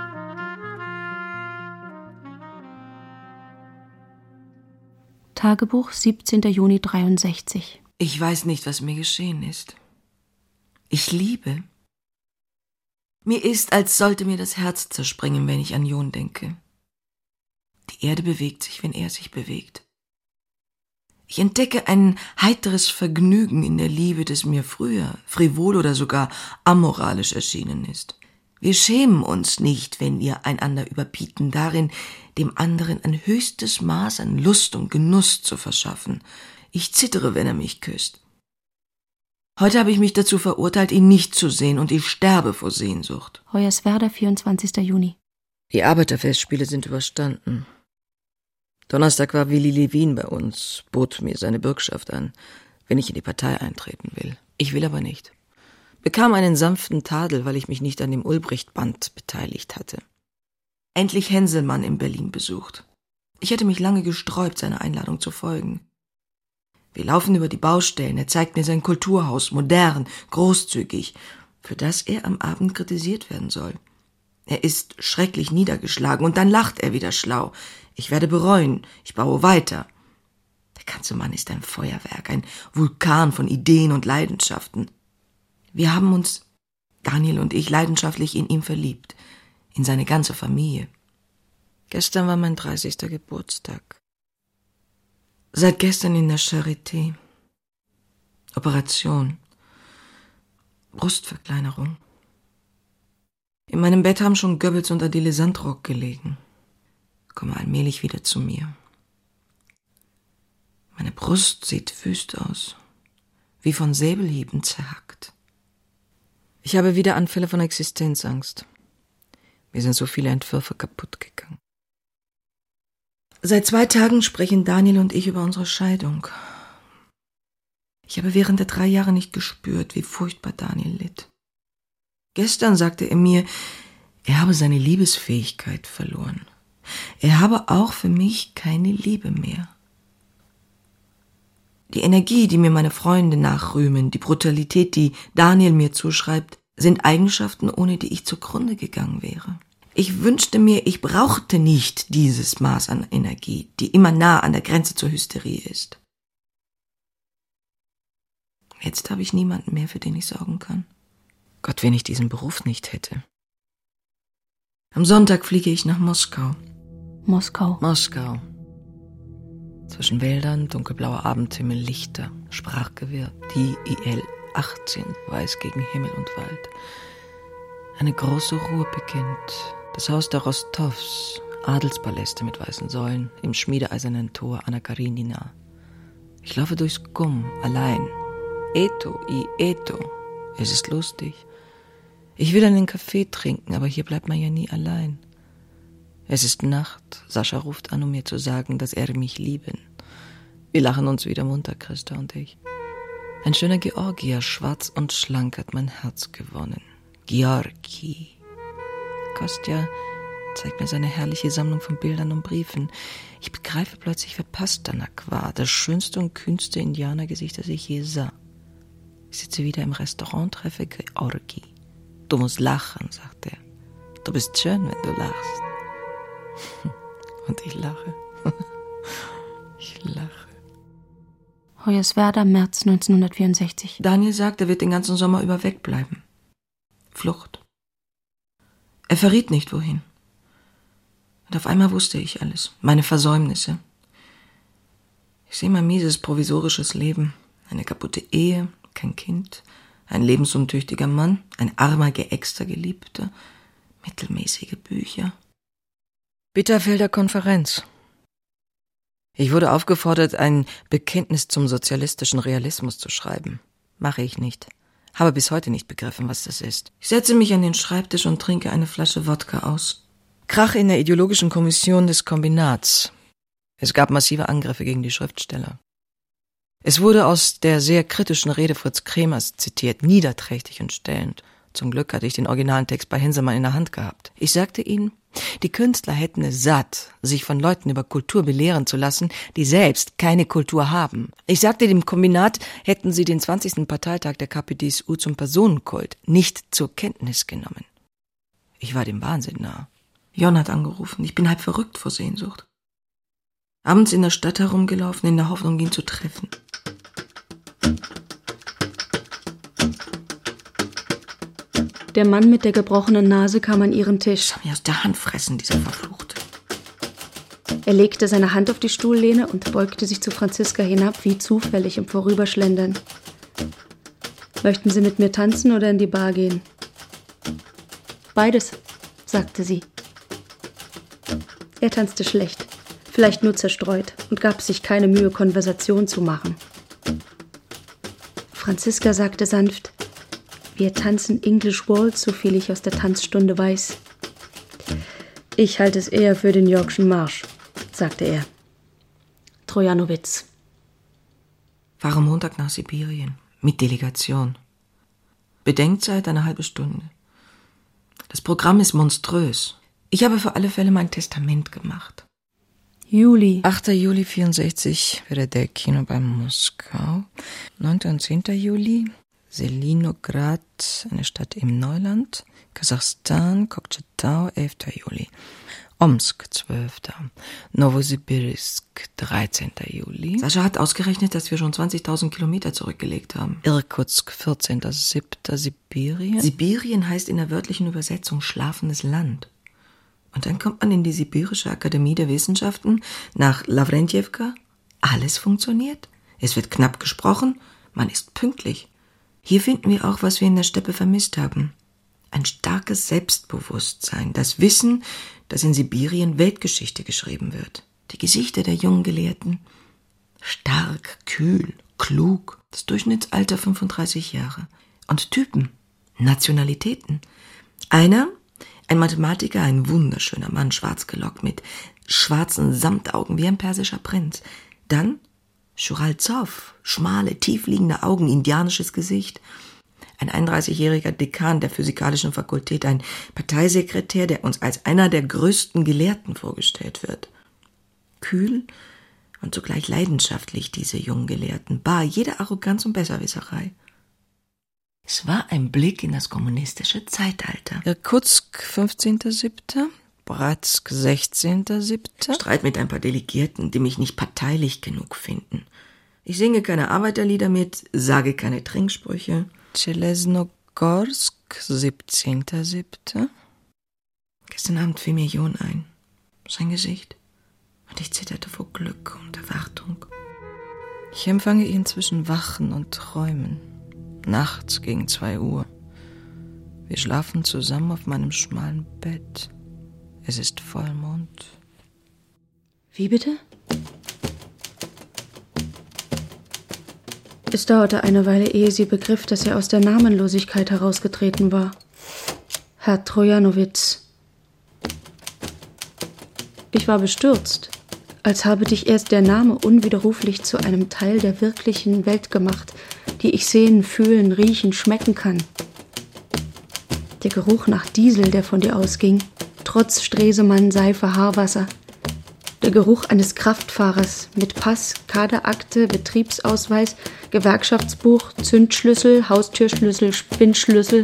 A: Tagebuch, siebzehnter Juni dreiundsechzig.
B: Ich weiß nicht, was mir geschehen ist. Ich liebe. Mir ist, als sollte mir das Herz zerspringen, wenn ich an Jon denke. Die Erde bewegt sich, wenn er sich bewegt. Ich entdecke ein heiteres Vergnügen in der Liebe, das mir früher frivol oder sogar amoralisch erschienen ist. Wir schämen uns nicht, wenn wir einander überbieten, darin, dem anderen ein höchstes Maß an Lust und Genuss zu verschaffen. Ich zittere, wenn er mich küsst. Heute habe ich mich dazu verurteilt, ihn nicht zu sehen, und ich sterbe vor Sehnsucht.
A: Hoyerswerda, vierundzwanzigster Juni.
D: Die Arbeiterfestspiele sind überstanden. Donnerstag war Willi Levin bei uns, bot mir seine Bürgschaft an, wenn ich in die Partei eintreten will. Ich will aber nicht. Bekam einen sanften Tadel, weil ich mich nicht an dem Ulbricht-Band beteiligt hatte.
B: Endlich Henselmann in Berlin besucht. Ich hätte mich lange gesträubt, seiner Einladung zu folgen. Wir laufen über die Baustellen, er zeigt mir sein Kulturhaus, modern, großzügig, für das er am Abend kritisiert werden soll. Er ist schrecklich niedergeschlagen, und dann lacht er wieder schlau. Ich werde bereuen, ich baue weiter. Der ganze Mann ist ein Feuerwerk, ein Vulkan von Ideen und Leidenschaften. Wir haben uns, Daniel und ich, leidenschaftlich in ihn verliebt, in seine ganze Familie.
D: Gestern war mein dreißigster Geburtstag.
B: Seit gestern in der Charité. Operation. Brustverkleinerung. In meinem Bett haben schon Goebbels und Adele Sandrock gelegen. Komme allmählich wieder zu mir. Meine Brust sieht wüst aus, wie von Säbelhieben zerhackt.
D: Ich habe wieder Anfälle von Existenzangst. Mir sind so viele Entwürfe kaputt gegangen.
B: Seit zwei Tagen sprechen Daniel und ich über unsere Scheidung. Ich habe während der drei Jahre nicht gespürt, wie furchtbar Daniel litt. Gestern sagte er mir, er habe seine Liebesfähigkeit verloren. Er habe auch für mich keine Liebe mehr. Die Energie, die mir meine Freunde nachrühmen, die Brutalität, die Daniel mir zuschreibt, sind Eigenschaften, ohne die ich zugrunde gegangen wäre. Ich wünschte mir, ich brauchte nicht dieses Maß an Energie, die immer nah an der Grenze zur Hysterie ist. Jetzt habe ich niemanden mehr, für den ich sorgen kann.
D: Gott, wenn ich diesen Beruf nicht hätte.
B: Am Sonntag fliege ich nach Moskau.
A: Moskau.
D: Moskau. Zwischen Wäldern, dunkelblauer Abendhimmel, Lichter, Sprachgewirr, die I L achtzehn, weiß gegen Himmel und Wald. Eine große Ruhe beginnt. Das Haus der Rostows, Adelspaläste mit weißen Säulen, im schmiedeeisernen Tor Anna Karenina. Ich laufe durchs Gumm, allein. Eto, i Eto. Es ist lustig. Ich will einen Kaffee trinken, aber hier bleibt man ja nie allein. Es ist Nacht. Sascha ruft an, um mir zu sagen, dass er mich lieben. Wir lachen uns wieder munter, Christa und ich. Ein schöner Georgier, schwarz und schlank, hat mein Herz gewonnen. Georgi. Kostja zeigt mir seine herrliche Sammlung von Bildern und Briefen. Ich begreife plötzlich, wer Pasternak war, das schönste und kühnste Indianergesicht, das ich je sah. Ich sitze wieder im Restaurant, treffe Georgi. Du musst lachen, sagt er. Du bist schön, wenn du lachst. Und ich lache. Ich lache.
A: Hoyerswerda, März neunzehnhundertvierundsechzig.
B: Daniel sagt, er wird den ganzen Sommer über wegbleiben. Flucht. Er verriet nicht, wohin. Und auf einmal wusste ich alles. Meine Versäumnisse. Ich sehe mein mieses, provisorisches Leben. Eine kaputte Ehe, kein Kind, ein lebensuntüchtiger Mann, ein armer, geäxter Geliebter, mittelmäßige Bücher.
D: Bitterfelder Konferenz. Ich wurde aufgefordert, ein Bekenntnis zum sozialistischen Realismus zu schreiben. Mache ich nicht. Habe bis heute nicht begriffen, was das ist.
B: Ich setze mich an den Schreibtisch und trinke eine Flasche Wodka aus.
D: Krach in der ideologischen Kommission des Kombinats. Es gab massive Angriffe gegen die Schriftsteller. Es wurde aus der sehr kritischen Rede Fritz Kremers zitiert, niederträchtig und stellend. Zum Glück hatte ich den originalen Text bei Henselmann in der Hand gehabt. Ich sagte ihnen, die Künstler hätten es satt, sich von Leuten über Kultur belehren zu lassen, die selbst keine Kultur haben. Ich sagte dem Kombinat, hätten sie den zwanzigsten Parteitag der K P D S U zum Personenkult nicht zur Kenntnis genommen.
B: Ich war dem Wahnsinn nah. Jon hat angerufen. Ich bin halb verrückt vor Sehnsucht. Abends in der Stadt herumgelaufen, in der Hoffnung, ihn zu treffen.
A: Der Mann mit der gebrochenen Nase kam an ihren Tisch.
B: Das soll mir aus der Hand fressen, dieser Verfluchte.
A: Er legte seine Hand auf die Stuhllehne und beugte sich zu Franziska hinab, wie zufällig im Vorüberschlendern. Möchten Sie mit mir tanzen oder in die Bar gehen? Beides, sagte sie. Er tanzte schlecht, vielleicht nur zerstreut, und gab sich keine Mühe, Konversation zu machen. Franziska sagte sanft: Wir tanzen English Waltz, soviel ich aus der Tanzstunde weiß. Ich halte es eher für den Yorkschen Marsch, sagte er. Trojanowitz.
B: Fahre Montag nach Sibirien. Mit Delegation. Bedenkzeit eine halbe Stunde. Das Programm ist monströs. Ich habe für alle Fälle mein Testament gemacht.
A: Juli.
D: achter Juli vierundsechzig, Kino bei Moskau. neunter und zehnter Juli, Selinograd, eine Stadt im Neuland. Kasachstan, Koktschatau, elfter Juli. Omsk, zwölfter Novosibirsk, dreizehnter Juli.
B: Sascha hat ausgerechnet, dass wir schon zwanzigtausend Kilometer zurückgelegt haben.
D: Irkutsk, vierzehnter siebter Sibirien.
B: Sibirien heißt in der wörtlichen Übersetzung schlafendes Land. Und dann kommt man in die Sibirische Akademie der Wissenschaften nach Lavrentjewka. Alles funktioniert. Es wird knapp gesprochen. Man ist pünktlich. Hier finden wir auch, was wir in der Steppe vermisst haben. Ein starkes Selbstbewusstsein. Das Wissen, dass in Sibirien Weltgeschichte geschrieben wird. Die Gesichter der jungen Gelehrten. Stark, kühl, klug. Das Durchschnittsalter fünfunddreißig Jahre. Und Typen, Nationalitäten. Einer, ein Mathematiker, ein wunderschöner Mann, schwarz gelockt, mit schwarzen Samtaugen wie ein persischer Prinz. Dann Schuralzow, schmale, tiefliegende Augen, indianisches Gesicht. Ein einunddreißigjähriger Dekan der Physikalischen Fakultät, ein Parteisekretär, der uns als einer der größten Gelehrten vorgestellt wird. Kühl und zugleich leidenschaftlich, diese jungen Gelehrten, bar jede Arroganz und Besserwisserei. Es war ein Blick in das kommunistische Zeitalter.
D: Irkutsk, fünfzehnter siebter Bratsk, sechzehnter siebter
B: Streit mit ein paar Delegierten, die mich nicht parteilich genug finden. Ich singe keine Arbeiterlieder mit, sage keine Trinksprüche.
D: Chelesnogorsk, siebzehnter siebter
B: Gestern Abend fiel mir Jon ein. Sein Gesicht. Und ich zitterte vor Glück und Erwartung.
D: Ich empfange ihn zwischen Wachen und Träumen. Nachts gegen zwei Uhr. Wir schlafen zusammen auf meinem schmalen Bett. Es ist Vollmond.
A: Wie bitte? Es dauerte eine Weile, ehe sie begriff, dass er aus der Namenlosigkeit herausgetreten war. Herr Trojanowitz. Ich war bestürzt, als habe dich erst der Name unwiderruflich zu einem Teil der wirklichen Welt gemacht, die ich sehen, fühlen, riechen, schmecken kann. Der Geruch nach Diesel, der von dir ausging, trotz Stresemann, Seife, Haarwasser. Der Geruch eines Kraftfahrers mit Pass, Kaderakte, Betriebsausweis, Gewerkschaftsbuch, Zündschlüssel, Haustürschlüssel, Spinnschlüssel.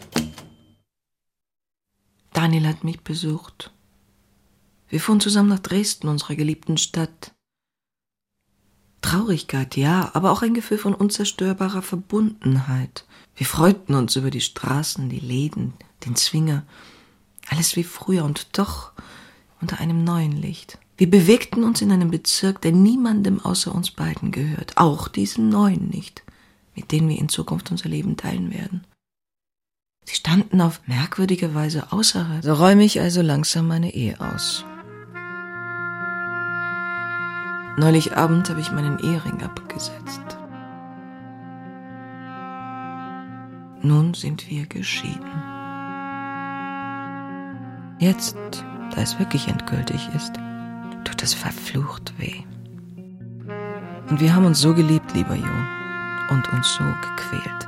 B: Daniel hat mich besucht. Wir fuhren zusammen nach Dresden, unserer geliebten Stadt. Traurigkeit, ja, aber auch ein Gefühl von unzerstörbarer Verbundenheit. Wir freuten uns über die Straßen, die Läden, den Zwinger. Alles wie früher und doch unter einem neuen Licht. Wir bewegten uns in einem Bezirk, der niemandem außer uns beiden gehört. Auch diesen Neuen nicht, mit denen wir in Zukunft unser Leben teilen werden. Sie standen auf merkwürdige Weise außerhalb.
D: So räume ich also langsam meine Ehe aus.
B: Neulich Abend habe ich meinen Ehering abgesetzt. Nun sind wir geschieden.
D: Jetzt, da es wirklich endgültig ist, tut es verflucht weh. Und wir haben uns so geliebt, lieber Jon, und uns so gequält.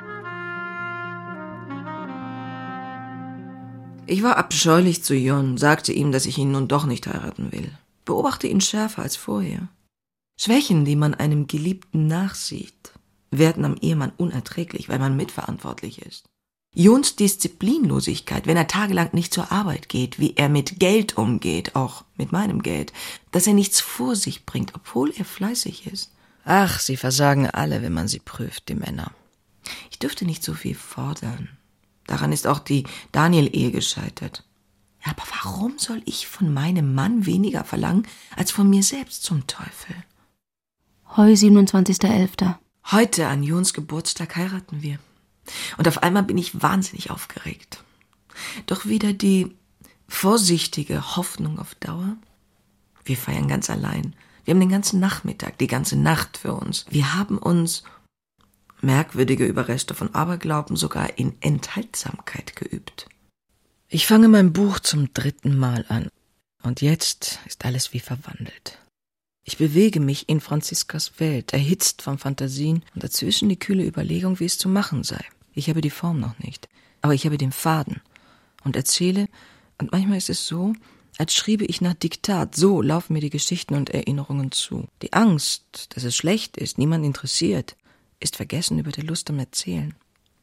B: Ich war abscheulich zu Jon, sagte ihm, dass ich ihn nun doch nicht heiraten will. Beobachte ihn schärfer als vorher. Schwächen, die man einem Geliebten nachsieht, werden am Ehemann unerträglich, weil man mitverantwortlich ist. Jons Disziplinlosigkeit, wenn er tagelang nicht zur Arbeit geht, wie er mit Geld umgeht, auch mit meinem Geld, dass er nichts vor sich bringt, obwohl er fleißig ist.
D: Ach, sie versagen alle, wenn man sie prüft, die Männer.
B: Ich dürfte nicht so viel fordern. Daran ist auch die Daniel-Ehe gescheitert. Ja, aber warum soll ich von meinem Mann weniger verlangen, als von mir selbst, zum Teufel?
A: Heu, siebenundzwanzigster elfter
B: Heute, an Jons Geburtstag, heiraten wir. Und auf einmal bin ich wahnsinnig aufgeregt. Doch wieder die vorsichtige Hoffnung auf Dauer. Wir feiern ganz allein. Wir haben den ganzen Nachmittag, die ganze Nacht für uns. Wir haben uns, merkwürdige Überreste von Aberglauben, sogar in Enthaltsamkeit geübt.
D: Ich fange mein Buch zum dritten Mal an. Und jetzt ist alles wie verwandelt. Ich bewege mich in Franziskas Welt, erhitzt von Fantasien und dazwischen die kühle Überlegung, wie es zu machen sei. Ich habe die Form noch nicht, aber ich habe den Faden und erzähle, und manchmal ist es so, als schriebe ich nach Diktat, so laufen mir die Geschichten und Erinnerungen zu. Die Angst, dass es schlecht ist, niemand interessiert, ist vergessen über der Lust am Erzählen.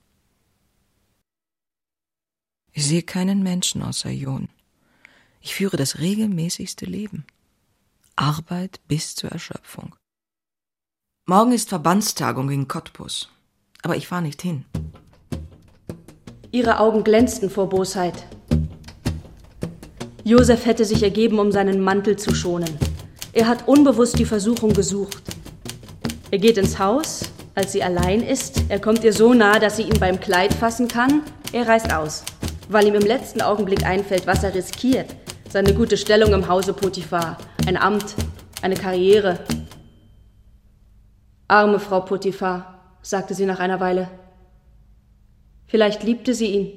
D: Ich sehe keinen Menschen außer Jon. Ich führe das regelmäßigste Leben. Arbeit bis zur Erschöpfung.
B: Morgen ist Verbandstagung in Cottbus, aber ich fahre nicht hin.
E: Ihre Augen glänzten vor Bosheit. Josef hätte sich ergeben, um seinen Mantel zu schonen. Er hat unbewusst die Versuchung gesucht. Er geht ins Haus, als sie allein ist. Er kommt ihr so nah, dass sie ihn beim Kleid fassen kann. Er reißt aus, weil ihm im letzten Augenblick einfällt, was er riskiert. Seine gute Stellung im Hause Potiphar, ein Amt, eine Karriere. Arme Frau Potiphar, sagte sie nach einer Weile. Vielleicht liebte sie ihn.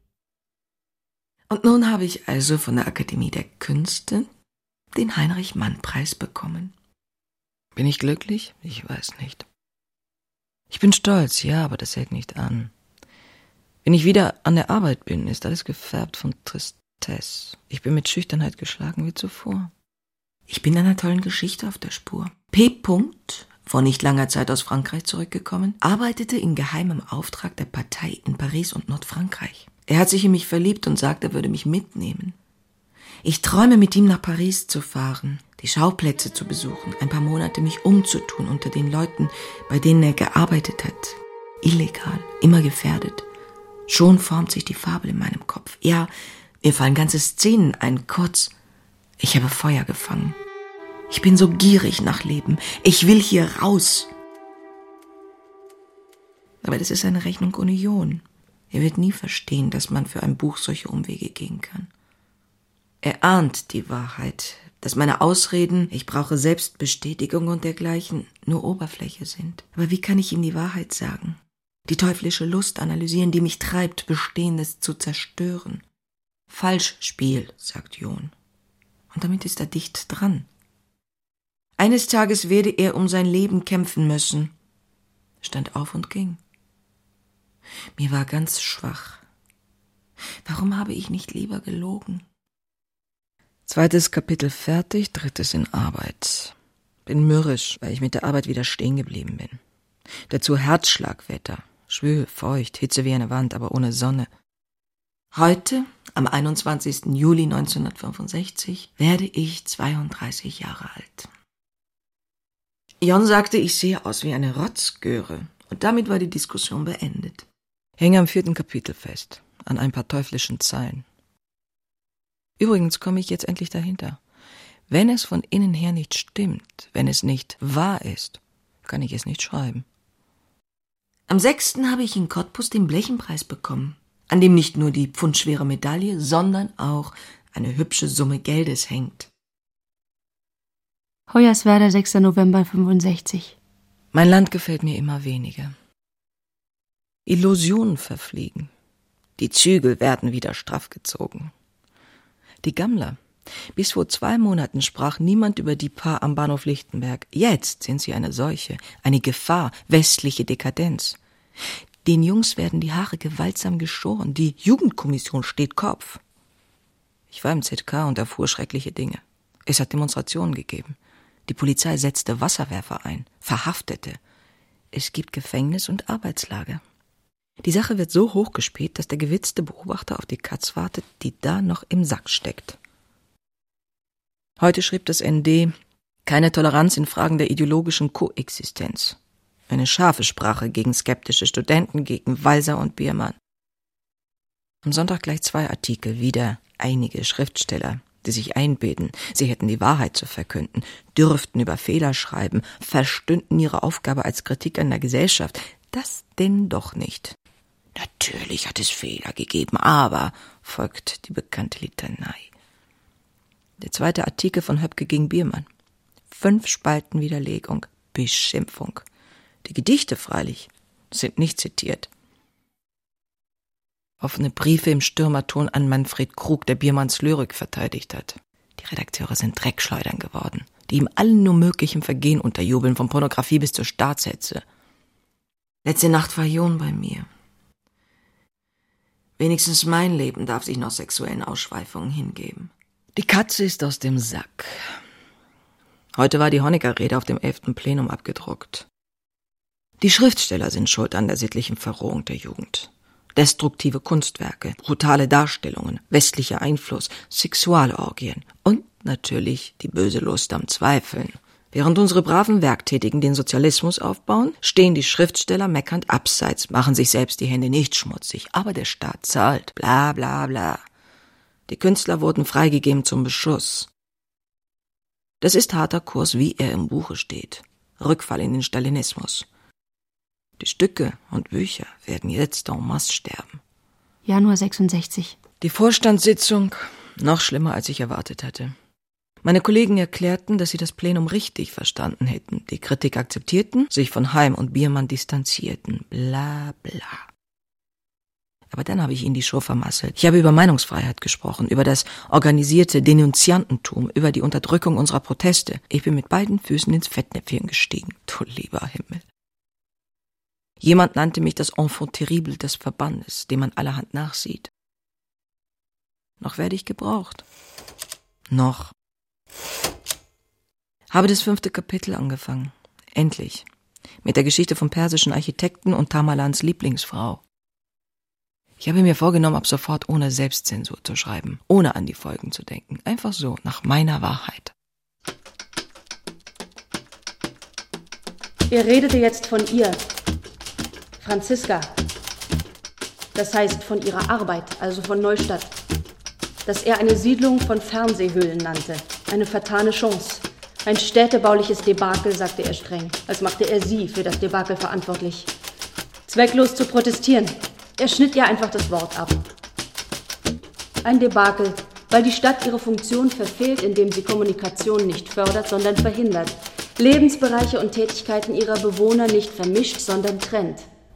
B: Und nun habe ich also von der Akademie der Künste den Heinrich-Mann-Preis bekommen.
D: Bin ich glücklich? Ich weiß nicht. Ich bin stolz, ja, aber das hält nicht an. Wenn ich wieder an der Arbeit bin, ist alles gefärbt von Tristesse. Ich bin mit Schüchternheit geschlagen wie zuvor.
B: Ich bin einer tollen Geschichte auf der Spur. P. vor nicht langer Zeit aus Frankreich zurückgekommen, arbeitete in geheimem Auftrag der Partei in Paris und Nordfrankreich. Er hat sich in mich verliebt und sagt, er würde mich mitnehmen. Ich träume, mit ihm nach Paris zu fahren, die Schauplätze zu besuchen, ein paar Monate mich umzutun unter den Leuten, bei denen er gearbeitet hat. Illegal, immer gefährdet. Schon formt sich die Fabel in meinem Kopf. Ja, mir fallen ganze Szenen ein. Kurz, ich habe Feuer gefangen. Ich bin so gierig nach Leben. Ich will hier raus. Aber das ist eine Rechnung ohne Jon. Er wird nie verstehen, dass man für ein Buch solche Umwege gehen kann. Er ahnt die Wahrheit, dass meine Ausreden, ich brauche Selbstbestätigung und dergleichen, nur Oberfläche sind. Aber wie kann ich ihm die Wahrheit sagen? Die teuflische Lust analysieren, die mich treibt, Bestehendes zu zerstören. Falschspiel, sagt Jon. Und damit ist er dicht dran. Eines Tages werde er um sein Leben kämpfen müssen. Stand auf und ging. Mir war ganz schwach. Warum habe ich nicht lieber gelogen?
D: Zweites Kapitel fertig, drittes in Arbeit. Bin mürrisch, weil ich mit der Arbeit wieder stehen geblieben bin. Dazu Herzschlagwetter. Schwül, feucht, Hitze wie eine Wand, aber ohne Sonne.
B: Heute, am einundzwanzigsten Juli neunzehnhundertfünfundsechzig, werde ich zweiunddreißig Jahre alt. Jon sagte, ich sehe aus wie eine Rotzgöre. Und damit war die Diskussion beendet.
D: Hänge am vierten Kapitel fest, an ein paar teuflischen Zeilen. Übrigens komme ich jetzt endlich dahinter. Wenn es von innen her nicht stimmt, wenn es nicht wahr ist, kann ich es nicht schreiben.
B: Am sechsten habe ich in Cottbus den Blechenpreis bekommen, an dem nicht nur die pfundschwere Medaille, sondern auch eine hübsche Summe Geldes hängt.
A: Hoyerswerda, sechster November fünfundsechzig.
D: Mein Land gefällt mir immer weniger. Illusionen verfliegen. Die Zügel werden wieder straff gezogen. Die Gammler. Bis vor zwei Monaten sprach niemand über die Paar am Bahnhof Lichtenberg. Jetzt sind sie eine Seuche, eine Gefahr, westliche Dekadenz. Den Jungs werden die Haare gewaltsam geschoren. Die Jugendkommission steht Kopf. Ich war im Z K und erfuhr schreckliche Dinge. Es hat Demonstrationen gegeben. Die Polizei setzte Wasserwerfer ein, verhaftete. Es gibt Gefängnis und Arbeitslager. Die Sache wird so hochgespielt, dass der gewitzte Beobachter auf die Katz wartet, die da noch im Sack steckt. Heute schrieb das N D: keine Toleranz in Fragen der ideologischen Koexistenz. Eine scharfe Sprache gegen skeptische Studenten, gegen Walser und Biermann. Am Sonntag gleich zwei Artikel, wieder einige Schriftsteller, die sich einbilden, sie hätten die Wahrheit zu verkünden, dürften über Fehler schreiben, verstünden ihre Aufgabe als Kritik an der Gesellschaft. Das denn doch nicht. Natürlich hat es Fehler gegeben, aber, folgt die bekannte Litanei. Der zweite Artikel von Höpke gegen Biermann. Fünf Spalten Widerlegung, Beschimpfung. Die Gedichte freilich sind nicht zitiert. Offene Briefe im Stürmerton an Manfred Krug, der Biermanns Lyrik verteidigt hat. Die Redakteure sind Dreckschleudern geworden, die ihm allen nur möglichen Vergehen unterjubeln, von Pornografie bis zur Staatshetze. Letzte Nacht war John bei mir. Wenigstens mein Leben darf sich noch sexuellen Ausschweifungen hingeben. Die Katze ist aus dem Sack. Heute war die Honecker-Rede auf dem elften Plenum abgedruckt. Die Schriftsteller sind schuld an der sittlichen Verrohung der Jugend. Destruktive Kunstwerke, brutale Darstellungen, westlicher Einfluss, Sexualorgien und natürlich die böse Lust am Zweifeln. Während unsere braven Werktätigen den Sozialismus aufbauen, stehen die Schriftsteller meckernd abseits, machen sich selbst die Hände nicht schmutzig, aber der Staat zahlt, bla bla bla. Die Künstler wurden freigegeben zum Beschuss. Das ist harter Kurs, wie er im Buche steht. Rückfall in den Stalinismus. Die Stücke und Bücher werden jetzt en masse sterben.
A: Januar sechsundsechzig.
D: Die Vorstandssitzung, noch schlimmer, als ich erwartet hatte. Meine Kollegen erklärten, dass sie das Plenum richtig verstanden hätten, die Kritik akzeptierten, sich von Heim und Biermann distanzierten, bla bla. Aber dann habe ich ihnen die Show vermasselt. Ich habe über Meinungsfreiheit gesprochen, über das organisierte Denunziantentum, über die Unterdrückung unserer Proteste. Ich bin mit beiden Füßen ins Fettnäpfchen gestiegen, du lieber Himmel. Jemand nannte mich das Enfant terrible des Verbandes, dem man allerhand nachsieht. Noch werde ich gebraucht. Noch. Habe das fünfte Kapitel angefangen. Endlich. Mit der Geschichte vom persischen Architekten und Tamerlans Lieblingsfrau. Ich habe mir vorgenommen, ab sofort ohne Selbstzensur zu schreiben, ohne an die Folgen zu denken. Einfach so, nach meiner Wahrheit.
E: Er redete jetzt von ihr, Franziska. Das heißt von ihrer Arbeit, also von Neustadt. Dass er eine Siedlung von Fernsehhöhlen nannte. Eine vertane Chance. Ein städtebauliches Debakel, sagte er streng, als machte er sie für das Debakel verantwortlich. Zwecklos zu protestieren. Er schnitt ihr einfach das Wort ab. Ein Debakel, weil die Stadt ihre Funktion verfehlt, indem sie Kommunikation nicht fördert, sondern verhindert. Lebensbereiche und Tätigkeiten ihrer Bewohner nicht vermischt, sondern trennt.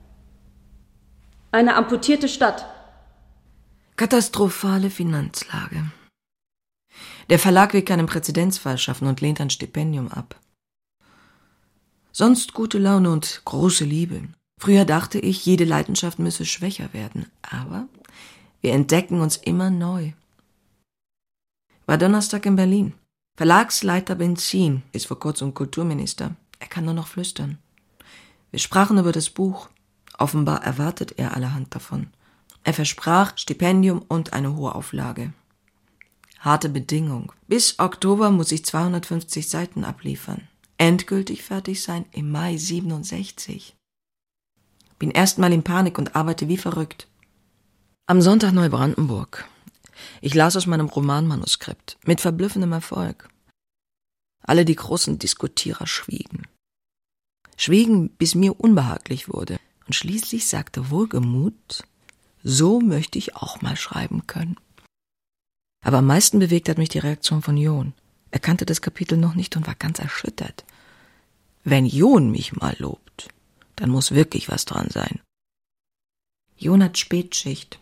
E: Eine amputierte Stadt.
D: Katastrophale Finanzlage. Der Verlag will keinen Präzedenzfall schaffen und lehnt ein Stipendium ab. Sonst gute Laune und große Liebe. Früher dachte ich, jede Leidenschaft müsse schwächer werden, aber wir entdecken uns immer neu. War Donnerstag in Berlin. Verlagsleiter Benzin ist vor kurzem Kulturminister. Er kann nur noch flüstern. Wir sprachen über das Buch. Offenbar erwartet er allerhand davon. Er versprach Stipendium und eine hohe Auflage. Harte Bedingung. Bis Oktober muss ich zweihundertfünfzig Seiten abliefern. Endgültig fertig sein im Mai siebenundsechzig. Bin erstmal in Panik und arbeite wie verrückt. Am Sonntag Neubrandenburg. Ich las aus meinem Romanmanuskript. Mit verblüffendem Erfolg. Alle die großen Diskutierer schwiegen. Schwiegen, bis mir unbehaglich wurde. Und schließlich sagte wohlgemut, so möchte ich auch mal schreiben können. Aber am meisten bewegt hat mich die Reaktion von John. Er kannte das Kapitel noch nicht und war ganz erschüttert. Wenn John mich mal lobt, dann muss wirklich was dran sein. John hat Spätschicht.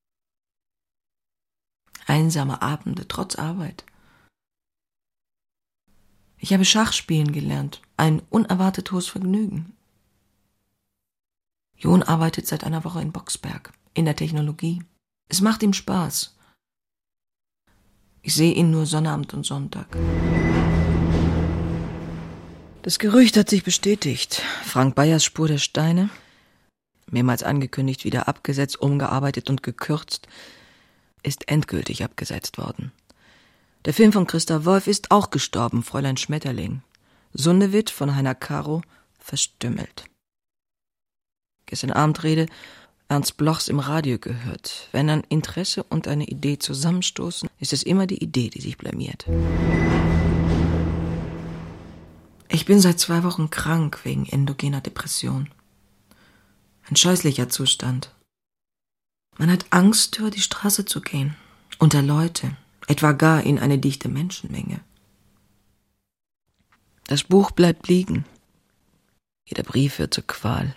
D: Einsame Abende, trotz Arbeit. Ich habe Schach spielen gelernt. Ein unerwartet hohes Vergnügen. John arbeitet seit einer Woche in Boxberg, in der Technologie. Es macht ihm Spaß. Ich sehe ihn nur Sonnabend und Sonntag. Das Gerücht hat sich bestätigt. Frank Bayers Spur der Steine. mehrmals angekündigt, wieder abgesetzt, umgearbeitet und gekürzt, ist endgültig abgesetzt worden. Der Film von Christa Wolf ist auch gestorben, Fräulein Schmetterling. Sundewitt von Heiner Caro verstümmelt. Gestern Abend Rede Ernst Blochs im Radio gehört. Wenn ein Interesse und eine Idee zusammenstoßen, ist es immer die Idee, die sich blamiert. Ich bin seit zwei Wochen krank wegen endogener Depression. Ein scheußlicher Zustand. Man hat Angst, über die Straße zu gehen, unter Leute, etwa gar in eine dichte Menschenmenge. Das Buch bleibt liegen. Jeder Brief wird zur Qual.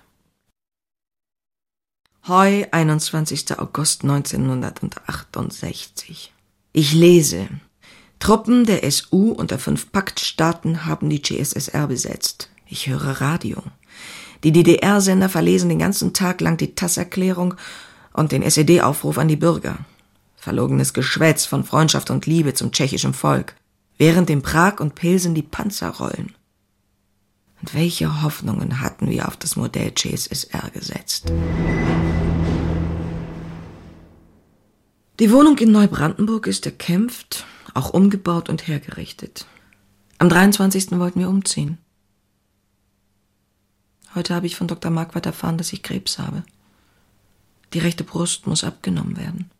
D: Heu, einundzwanzigster August neunzehnhundertachtundsechzig. Ich lese. Truppen der S U und der fünf Paktstaaten haben die C S S R besetzt. Ich höre Radio. Die D D R-Sender verlesen den ganzen Tag lang die Tasserklärung und den S E D-Aufruf an die Bürger. Verlogenes Geschwätz von Freundschaft und Liebe zum tschechischen Volk, während in Prag und Pilsen die Panzer rollen. Und welche Hoffnungen hatten wir auf das Modell C S S R gesetzt? Die Wohnung in Neubrandenburg ist erkämpft, auch umgebaut und hergerichtet. Am dreiundzwanzigsten wollten wir umziehen. Heute habe ich von Doktor Marquardt erfahren, dass ich Krebs habe. Die rechte Brust muss abgenommen werden.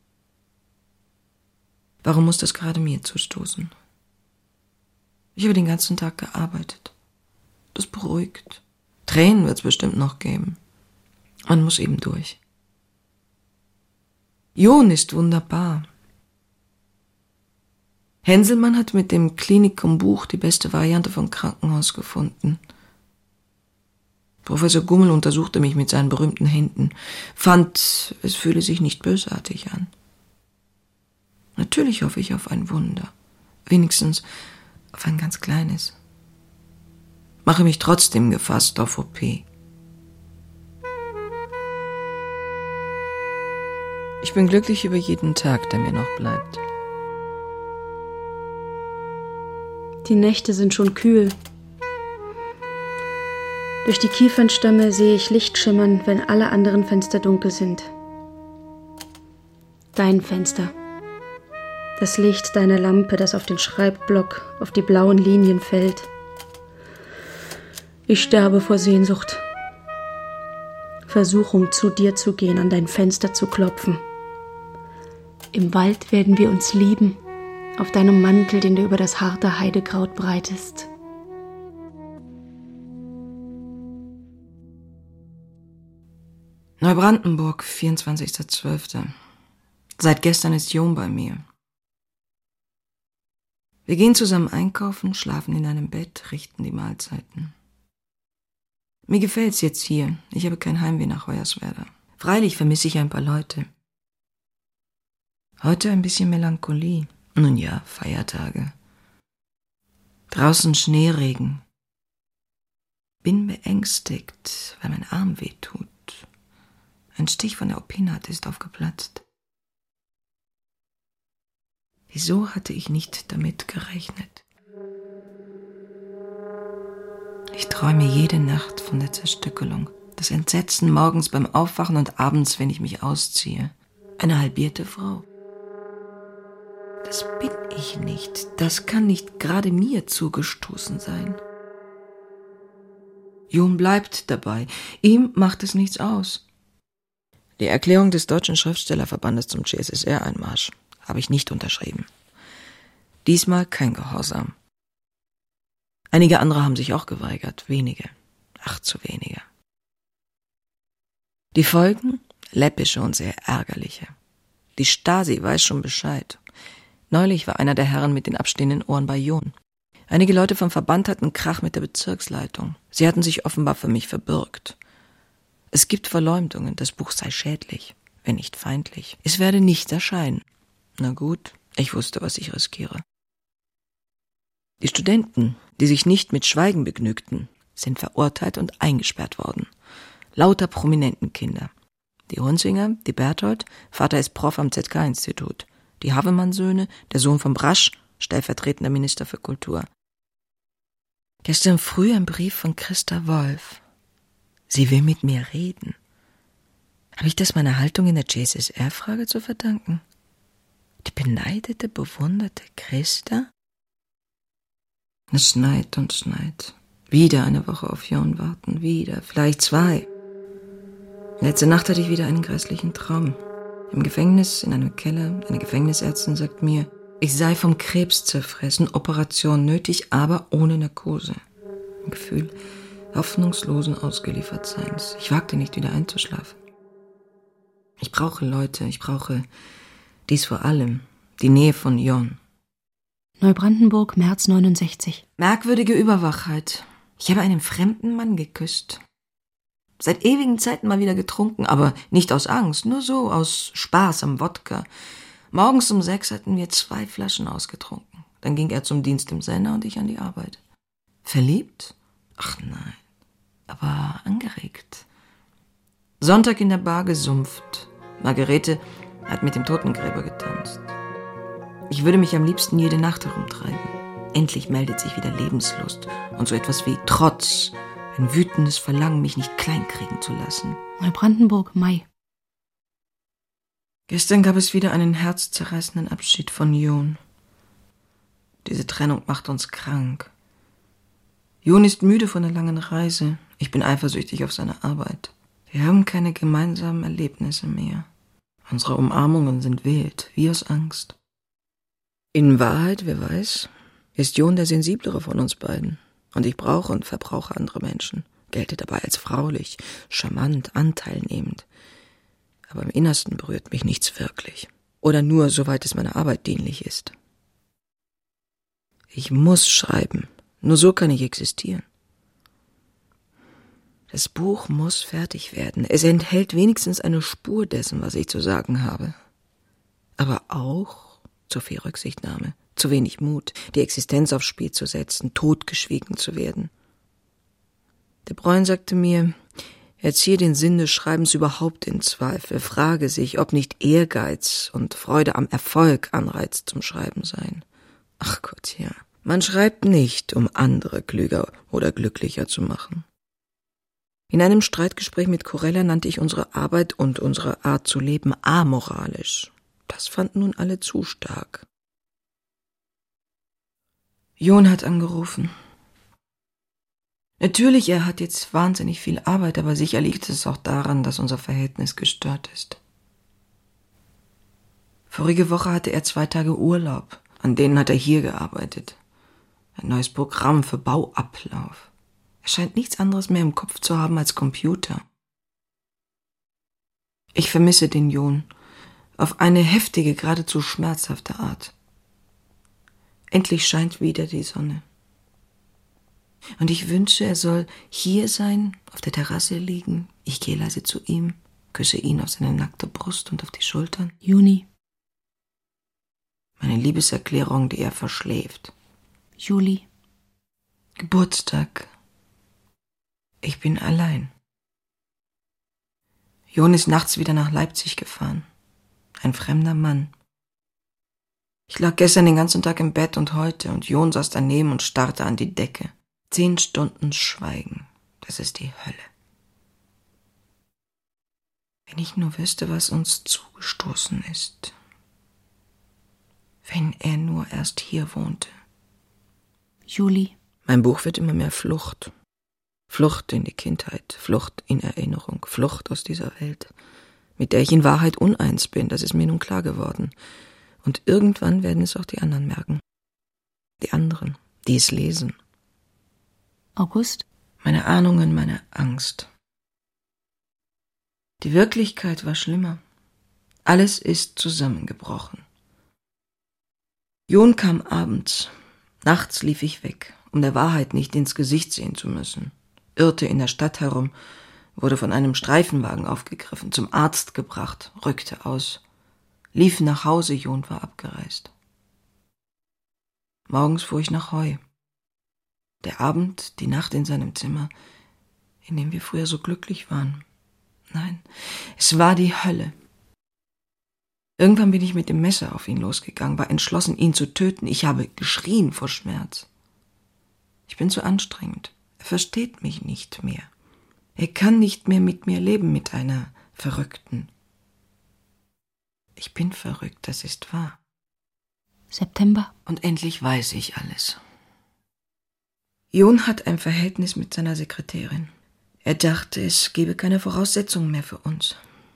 D: Warum muss das gerade mir zustoßen? Ich habe den ganzen Tag gearbeitet. Das beruhigt. Tränen wird es bestimmt noch geben. Man muss eben durch. John ist wunderbar. Henselmann hat mit dem Klinikum-Buch die beste Variante von Krankenhaus gefunden. Professor Gummel untersuchte mich mit seinen berühmten Händen, fand, es fühle sich nicht bösartig an. Natürlich hoffe ich auf ein Wunder, wenigstens auf ein ganz kleines. Mache mich trotzdem gefasst auf O P. Ich bin glücklich über jeden Tag, der mir noch bleibt.
A: Die Nächte sind schon kühl. Durch die Kiefernstämme sehe ich Licht schimmern, wenn alle anderen Fenster dunkel sind. Dein Fenster. Das Licht deiner Lampe, das auf den Schreibblock, auf die blauen Linien fällt. Ich sterbe vor Sehnsucht. Versuchung, zu dir zu gehen, an dein Fenster zu klopfen. Im Wald werden wir uns lieben, auf deinem Mantel, den du über das harte Heidekraut breitest.
D: Neubrandenburg, vierundzwanzigster zwölfter Seit gestern ist John bei mir. Wir gehen zusammen einkaufen, schlafen in einem Bett, richten die Mahlzeiten. Mir gefällt's jetzt hier. Ich habe kein Heimweh nach Hoyerswerda. Freilich vermisse ich ein paar Leute. Heute ein bisschen Melancholie. Nun ja, Feiertage. Draußen Schneeregen. Bin beängstigt, weil mein Arm weh tut. Ein Stich von der Opinat ist aufgeplatzt. Wieso hatte ich nicht damit gerechnet? Ich träume jede Nacht von der Zerstückelung, das Entsetzen morgens beim Aufwachen und abends, wenn ich mich ausziehe. Eine halbierte Frau. Das bin ich nicht. Das kann nicht gerade mir zugestoßen sein. John bleibt dabei. Ihm macht es nichts aus. Die Erklärung des Deutschen Schriftstellerverbandes zum C S S R-Einmarsch habe ich nicht unterschrieben. Diesmal kein Gehorsam. Einige andere haben sich auch geweigert, wenige, ach zu wenige. Die Folgen? Läppische und sehr ärgerliche. Die Stasi weiß schon Bescheid. Neulich war einer der Herren mit den abstehenden Ohren bei John. Einige Leute vom Verband hatten Krach mit der Bezirksleitung. Sie hatten sich offenbar für mich verbürgt. Es gibt Verleumdungen, das Buch sei schädlich, wenn nicht feindlich. Es werde nicht erscheinen. Na gut, ich wusste, was ich riskiere. Die Studenten, die sich nicht mit Schweigen begnügten, sind verurteilt und eingesperrt worden. Lauter prominenten Kinder. Die Hunzinger, die Berthold, Vater ist Prof am Z K-Institut. Die Havemann-Söhne, der Sohn von Brasch, stellvertretender Minister für Kultur. Gestern früh ein Brief von Christa Wolf. Sie will mit mir reden. Habe ich das meiner Haltung in der J S S R-Frage zu verdanken? Die beneidete, bewunderte Christa?
B: Es schneit und schneit. Wieder eine Woche auf Jon warten, wieder, vielleicht zwei. Letzte Nacht hatte ich wieder einen grässlichen Traum. Im Gefängnis, in einem Keller, eine Gefängnisärztin sagt mir, ich sei vom Krebs zerfressen, Operation nötig, aber ohne Narkose. Ein Gefühl hoffnungslosen Ausgeliefertseins. Ich wagte nicht, wieder einzuschlafen. Ich brauche Leute, ich brauche dies vor allem, die Nähe von Jon.
A: Neubrandenburg, März neunundsechzig.
B: Merkwürdige Überwachheit. Ich habe einen fremden Mann geküsst. Seit ewigen Zeiten mal wieder getrunken, aber nicht aus Angst, nur so aus Spaß am Wodka. Morgens um sechs hatten wir zwei Flaschen ausgetrunken. Dann ging er zum Dienst im Sender und ich an die Arbeit. Verliebt? Ach nein, aber angeregt. Sonntag in der Bar gesumpft. Margarete hat mit dem Totengräber getanzt. Ich würde mich am liebsten jede Nacht herumtreiben. Endlich meldet sich wieder Lebenslust und so etwas wie Trotz, ein wütendes Verlangen, mich nicht kleinkriegen zu lassen.
A: Neubrandenburg, Mai.
B: Gestern gab es wieder einen herzzerreißenden Abschied von Jon. Diese Trennung macht uns krank. Jon ist müde von der langen Reise. Ich bin eifersüchtig auf seine Arbeit. Wir haben keine gemeinsamen Erlebnisse mehr. Unsere Umarmungen sind wild, wie aus Angst.
D: In Wahrheit, wer weiß, ist Jon der sensiblere von uns beiden. Und ich brauche und verbrauche andere Menschen, gelte dabei als fraulich, charmant, anteilnehmend. Aber im Innersten berührt mich nichts wirklich. Oder nur, soweit es meiner Arbeit dienlich ist. Ich muss schreiben, nur so kann ich existieren. Das Buch muss fertig werden. Es enthält wenigstens eine Spur dessen, was ich zu sagen habe. Aber auch zu viel Rücksichtnahme, zu wenig Mut, die Existenz aufs Spiel zu setzen, totgeschwiegen zu werden. De Bruyne sagte mir, er ziehe den Sinn des Schreibens überhaupt in Zweifel, frage sich, ob nicht Ehrgeiz und Freude am Erfolg Anreiz zum Schreiben seien. Ach Gott, ja. Man schreibt nicht, um andere klüger oder glücklicher zu machen. In einem Streitgespräch mit Corella nannte ich unsere Arbeit und unsere Art zu leben amoralisch. Das fanden nun alle zu stark.
B: Jon hat angerufen. Natürlich, er hat jetzt wahnsinnig viel Arbeit, aber sicher liegt es auch daran, dass unser Verhältnis gestört ist. Vorige Woche hatte er zwei Tage Urlaub, an denen hat er hier gearbeitet. Ein neues Programm für Bauablauf. Er scheint nichts anderes mehr im Kopf zu haben als Computer. Ich vermisse den Jon auf eine heftige, geradezu schmerzhafte Art. Endlich scheint wieder die Sonne. Und ich wünsche, er soll hier sein, auf der Terrasse liegen. Ich gehe leise zu ihm, küsse ihn auf seine nackte Brust und auf die Schultern.
A: Juni.
B: Meine Liebeserklärung, die er verschläft.
A: Juli.
B: Geburtstag. Ich bin allein. Jon ist nachts wieder nach Leipzig gefahren. Ein fremder Mann. Ich lag gestern den ganzen Tag im Bett und heute, und Jon saß daneben und starrte an die Decke. Zehn Stunden Schweigen. Das ist die Hölle. Wenn ich nur wüsste, was uns zugestoßen ist. Wenn er nur erst hier wohnte.
A: Juli.
D: Mein Buch wird immer mehr Flucht. Flucht in die Kindheit, Flucht in Erinnerung, Flucht aus dieser Welt, mit der ich in Wahrheit uneins bin, das ist mir nun klar geworden. Und irgendwann werden es auch die anderen merken. Die anderen, die es lesen.
A: August.
B: Meine Ahnungen, meine Angst. Die Wirklichkeit war schlimmer. Alles ist zusammengebrochen. Jon kam abends. Nachts lief ich weg, um der Wahrheit nicht ins Gesicht sehen zu müssen. Irrte in der Stadt herum, wurde von einem Streifenwagen aufgegriffen, zum Arzt gebracht, rückte aus. Lief nach Hause, Jon war abgereist. Morgens fuhr ich nach Heu. Der Abend, die Nacht in seinem Zimmer, in dem wir früher so glücklich waren. Nein, es war die Hölle. Irgendwann bin ich mit dem Messer auf ihn losgegangen, war entschlossen, ihn zu töten. Ich habe geschrien vor Schmerz. Ich bin zu anstrengend. Er versteht mich nicht mehr. Er kann nicht mehr mit mir leben, mit einer Verrückten. Ich bin verrückt, das ist wahr.
A: September.
B: Und endlich weiß ich alles. Jon hat ein Verhältnis mit seiner Sekretärin. Er dachte, es gebe keine Voraussetzungen mehr für uns.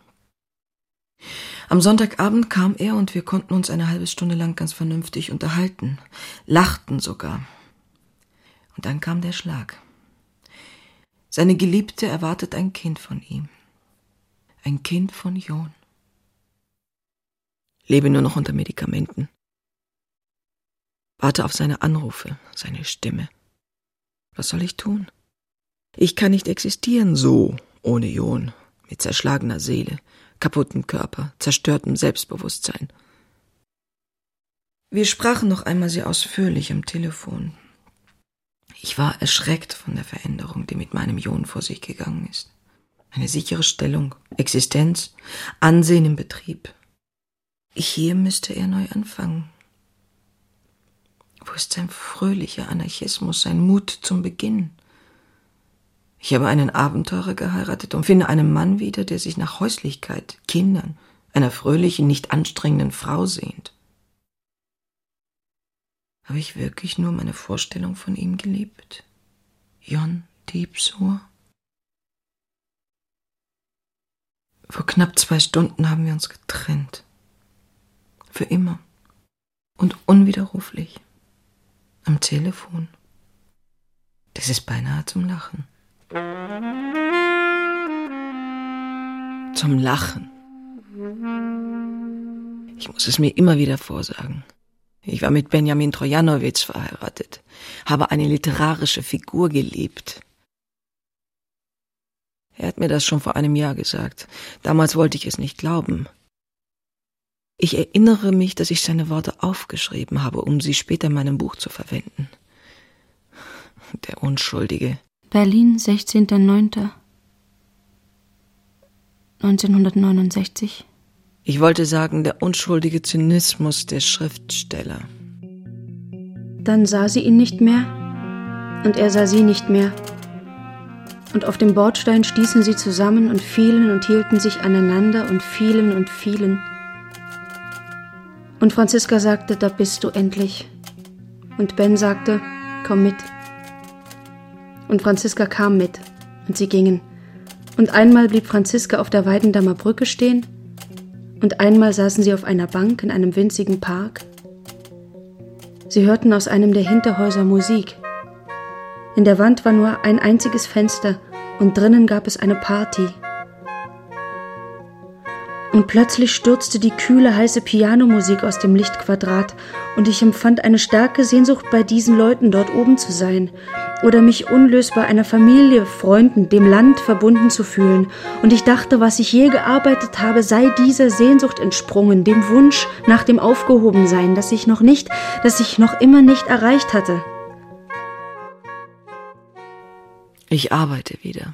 B: Am Sonntagabend kam er und wir konnten uns eine halbe Stunde lang ganz vernünftig unterhalten, lachten sogar. Und dann kam der Schlag. Seine Geliebte erwartet ein Kind von ihm. Ein Kind von Jon. Lebe nur noch unter Medikamenten. Warte auf seine Anrufe, seine Stimme. Was soll ich tun? Ich kann nicht existieren so, ohne Jon, mit zerschlagener Seele, kaputtem Körper, zerstörtem Selbstbewusstsein. Wir sprachen noch einmal sehr ausführlich am Telefon. Ich war erschreckt von der Veränderung, die mit meinem Jon vor sich gegangen ist. Eine sichere Stellung, Existenz, Ansehen im Betrieb. Hier müsste er neu anfangen. Wo ist sein fröhlicher Anarchismus, sein Mut zum Beginn? Ich habe einen Abenteurer geheiratet und finde einen Mann wieder, der sich nach Häuslichkeit, Kindern, einer fröhlichen, nicht anstrengenden Frau sehnt. Habe ich wirklich nur meine Vorstellung von ihm gelebt? Jon Diebsohr? Vor knapp zwei Stunden haben wir uns getrennt. Für immer. Und unwiderruflich. Am Telefon. Das ist beinahe zum Lachen. Zum Lachen. Ich muss es mir immer wieder vorsagen. Ich war mit Benjamin Trojanowitz verheiratet, habe eine literarische Figur geliebt. Er hat mir das schon vor einem Jahr gesagt. Damals wollte ich es nicht glauben. Ich erinnere mich, dass ich seine Worte aufgeschrieben habe, um sie später in meinem Buch zu verwenden. Der Unschuldige.
A: Berlin, sechzehnter neunter neunzehnhundertneunundsechzig.
B: Ich wollte sagen, der unschuldige Zynismus der Schriftsteller.
A: Dann sah sie ihn nicht mehr und er sah sie nicht mehr. Und auf dem Bordstein stießen sie zusammen und fielen und hielten sich aneinander und fielen und fielen. Und Franziska sagte, da bist du endlich. Und Ben sagte, komm mit. Und Franziska kam mit und sie gingen. Und einmal blieb Franziska auf der Weidendammer Brücke stehen und einmal saßen sie auf einer Bank in einem winzigen Park. Sie hörten aus einem der Hinterhäuser Musik. In der Wand war nur ein einziges Fenster und drinnen gab es eine Party. Und plötzlich stürzte die kühle, heiße Pianomusik aus dem Lichtquadrat und ich empfand eine starke Sehnsucht, bei diesen Leuten dort oben zu sein oder mich unlösbar einer Familie, Freunden, dem Land verbunden zu fühlen. Und ich dachte, was ich je gearbeitet habe, sei dieser Sehnsucht entsprungen, dem Wunsch nach dem Aufgehobensein, das ich noch nicht, das ich noch immer nicht erreicht hatte.
B: Ich arbeite wieder.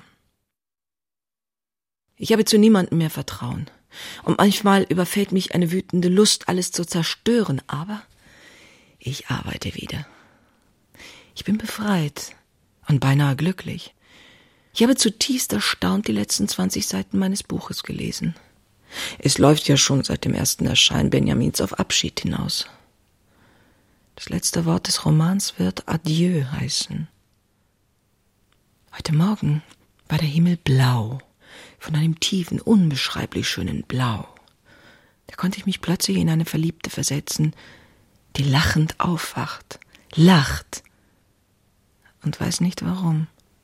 B: Ich habe zu niemandem mehr Vertrauen. Und manchmal überfällt mich eine wütende Lust, alles zu zerstören, aber ich arbeite wieder. Ich bin befreit und beinahe glücklich. Ich habe zutiefst erstaunt die letzten zwanzig Seiten meines Buches gelesen. Es läuft ja schon seit dem ersten Erscheinen Benjamins auf Abschied hinaus. Das letzte Wort des Romans wird Adieu heißen. Heute Morgen war der Himmel blau. Von einem tiefen, unbeschreiblich schönen Blau. Da konnte ich mich plötzlich in eine Verliebte versetzen, die lachend aufwacht, lacht und weiß nicht warum.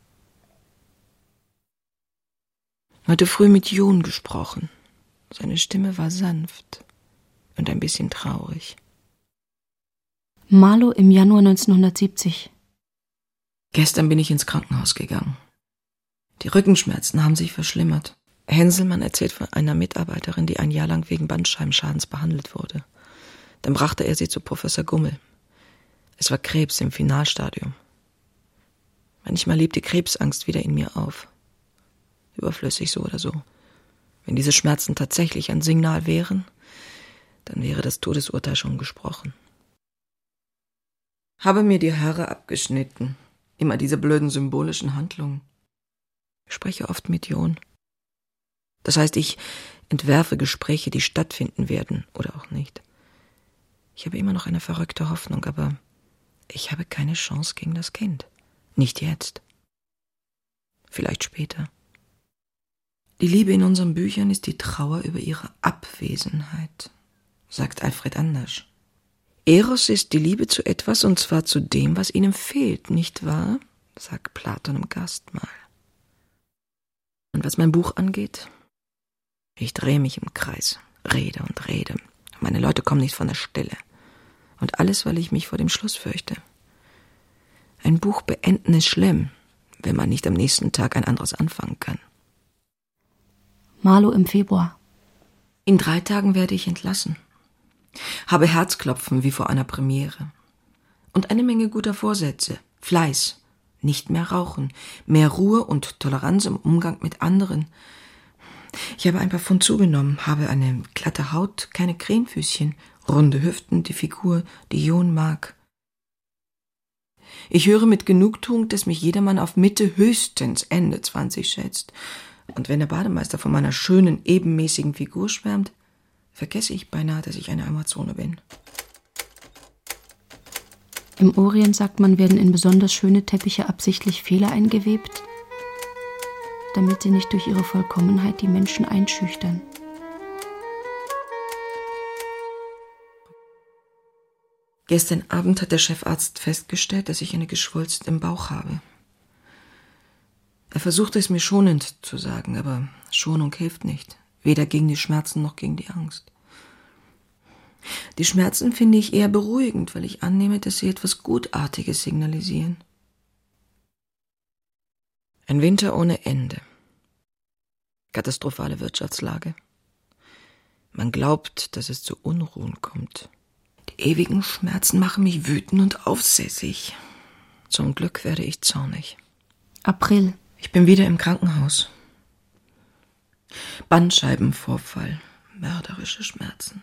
B: Heute früh mit Jon gesprochen. Seine Stimme war sanft und ein bisschen traurig.
A: Marlow im Januar neunzehnhundertsiebzig.
B: Gestern bin ich ins Krankenhaus gegangen. Die Rückenschmerzen haben sich verschlimmert. Henselmann erzählt von einer Mitarbeiterin, die ein Jahr lang wegen Bandscheibenschadens behandelt wurde. Dann brachte er sie zu Professor Gummel. Es war Krebs im Finalstadium. Manchmal lebt die Krebsangst wieder in mir auf. Überflüssig so oder so. Wenn diese Schmerzen tatsächlich ein Signal wären, dann wäre das Todesurteil schon gesprochen. Habe mir die Haare abgeschnitten. Immer diese blöden symbolischen Handlungen. Ich spreche oft mit Jon. Das heißt, ich entwerfe Gespräche, die stattfinden werden oder auch nicht. Ich habe immer noch eine verrückte Hoffnung, aber ich habe keine Chance gegen das Kind. Nicht jetzt. Vielleicht später. Die Liebe in unseren Büchern ist die Trauer über ihre Abwesenheit, sagt Alfred Andersch. Eros ist die Liebe zu etwas, und zwar zu dem, was ihnen fehlt, nicht wahr? Sagt Platon im Gastmahl. Und was mein Buch angeht, ich drehe mich im Kreis, rede und rede. Meine Leute kommen nicht von der Stelle. Und alles, weil ich mich vor dem Schluss fürchte. Ein Buch beenden ist schlimm, wenn man nicht am nächsten Tag ein anderes anfangen kann.
A: Marlow im Februar.
B: In drei Tagen werde ich entlassen. Habe Herzklopfen wie vor einer Premiere. Und eine Menge guter Vorsätze. Fleiß, nicht mehr rauchen, mehr Ruhe und Toleranz im Umgang mit anderen. Ich habe ein paar Pfund zugenommen, habe eine glatte Haut, keine Krähenfüßchen, runde Hüften, die Figur, die Jon mag. Ich höre mit Genugtuung, dass mich jedermann auf Mitte, höchstens Ende zwanzig schätzt. Und wenn der Bademeister von meiner schönen, ebenmäßigen Figur schwärmt, vergesse ich beinahe, dass ich eine Amazone bin.
A: Im Orient, sagt man, werden in besonders schöne Teppiche absichtlich Fehler eingewebt, damit sie nicht durch ihre Vollkommenheit die Menschen einschüchtern.
B: Gestern Abend hat der Chefarzt festgestellt, dass ich eine Geschwulst im Bauch habe. Er versuchte es mir schonend zu sagen, aber Schonung hilft nicht. Weder gegen die Schmerzen noch gegen die Angst. Die Schmerzen finde ich eher beruhigend, weil ich annehme, dass sie etwas Gutartiges signalisieren. Ein Winter ohne Ende. Katastrophale Wirtschaftslage. Man glaubt, dass es zu Unruhen kommt. Die ewigen Schmerzen machen mich wütend und aufsässig. Zum Glück werde ich zornig.
A: April.
B: Ich bin wieder im Krankenhaus. Bandscheibenvorfall, mörderische Schmerzen.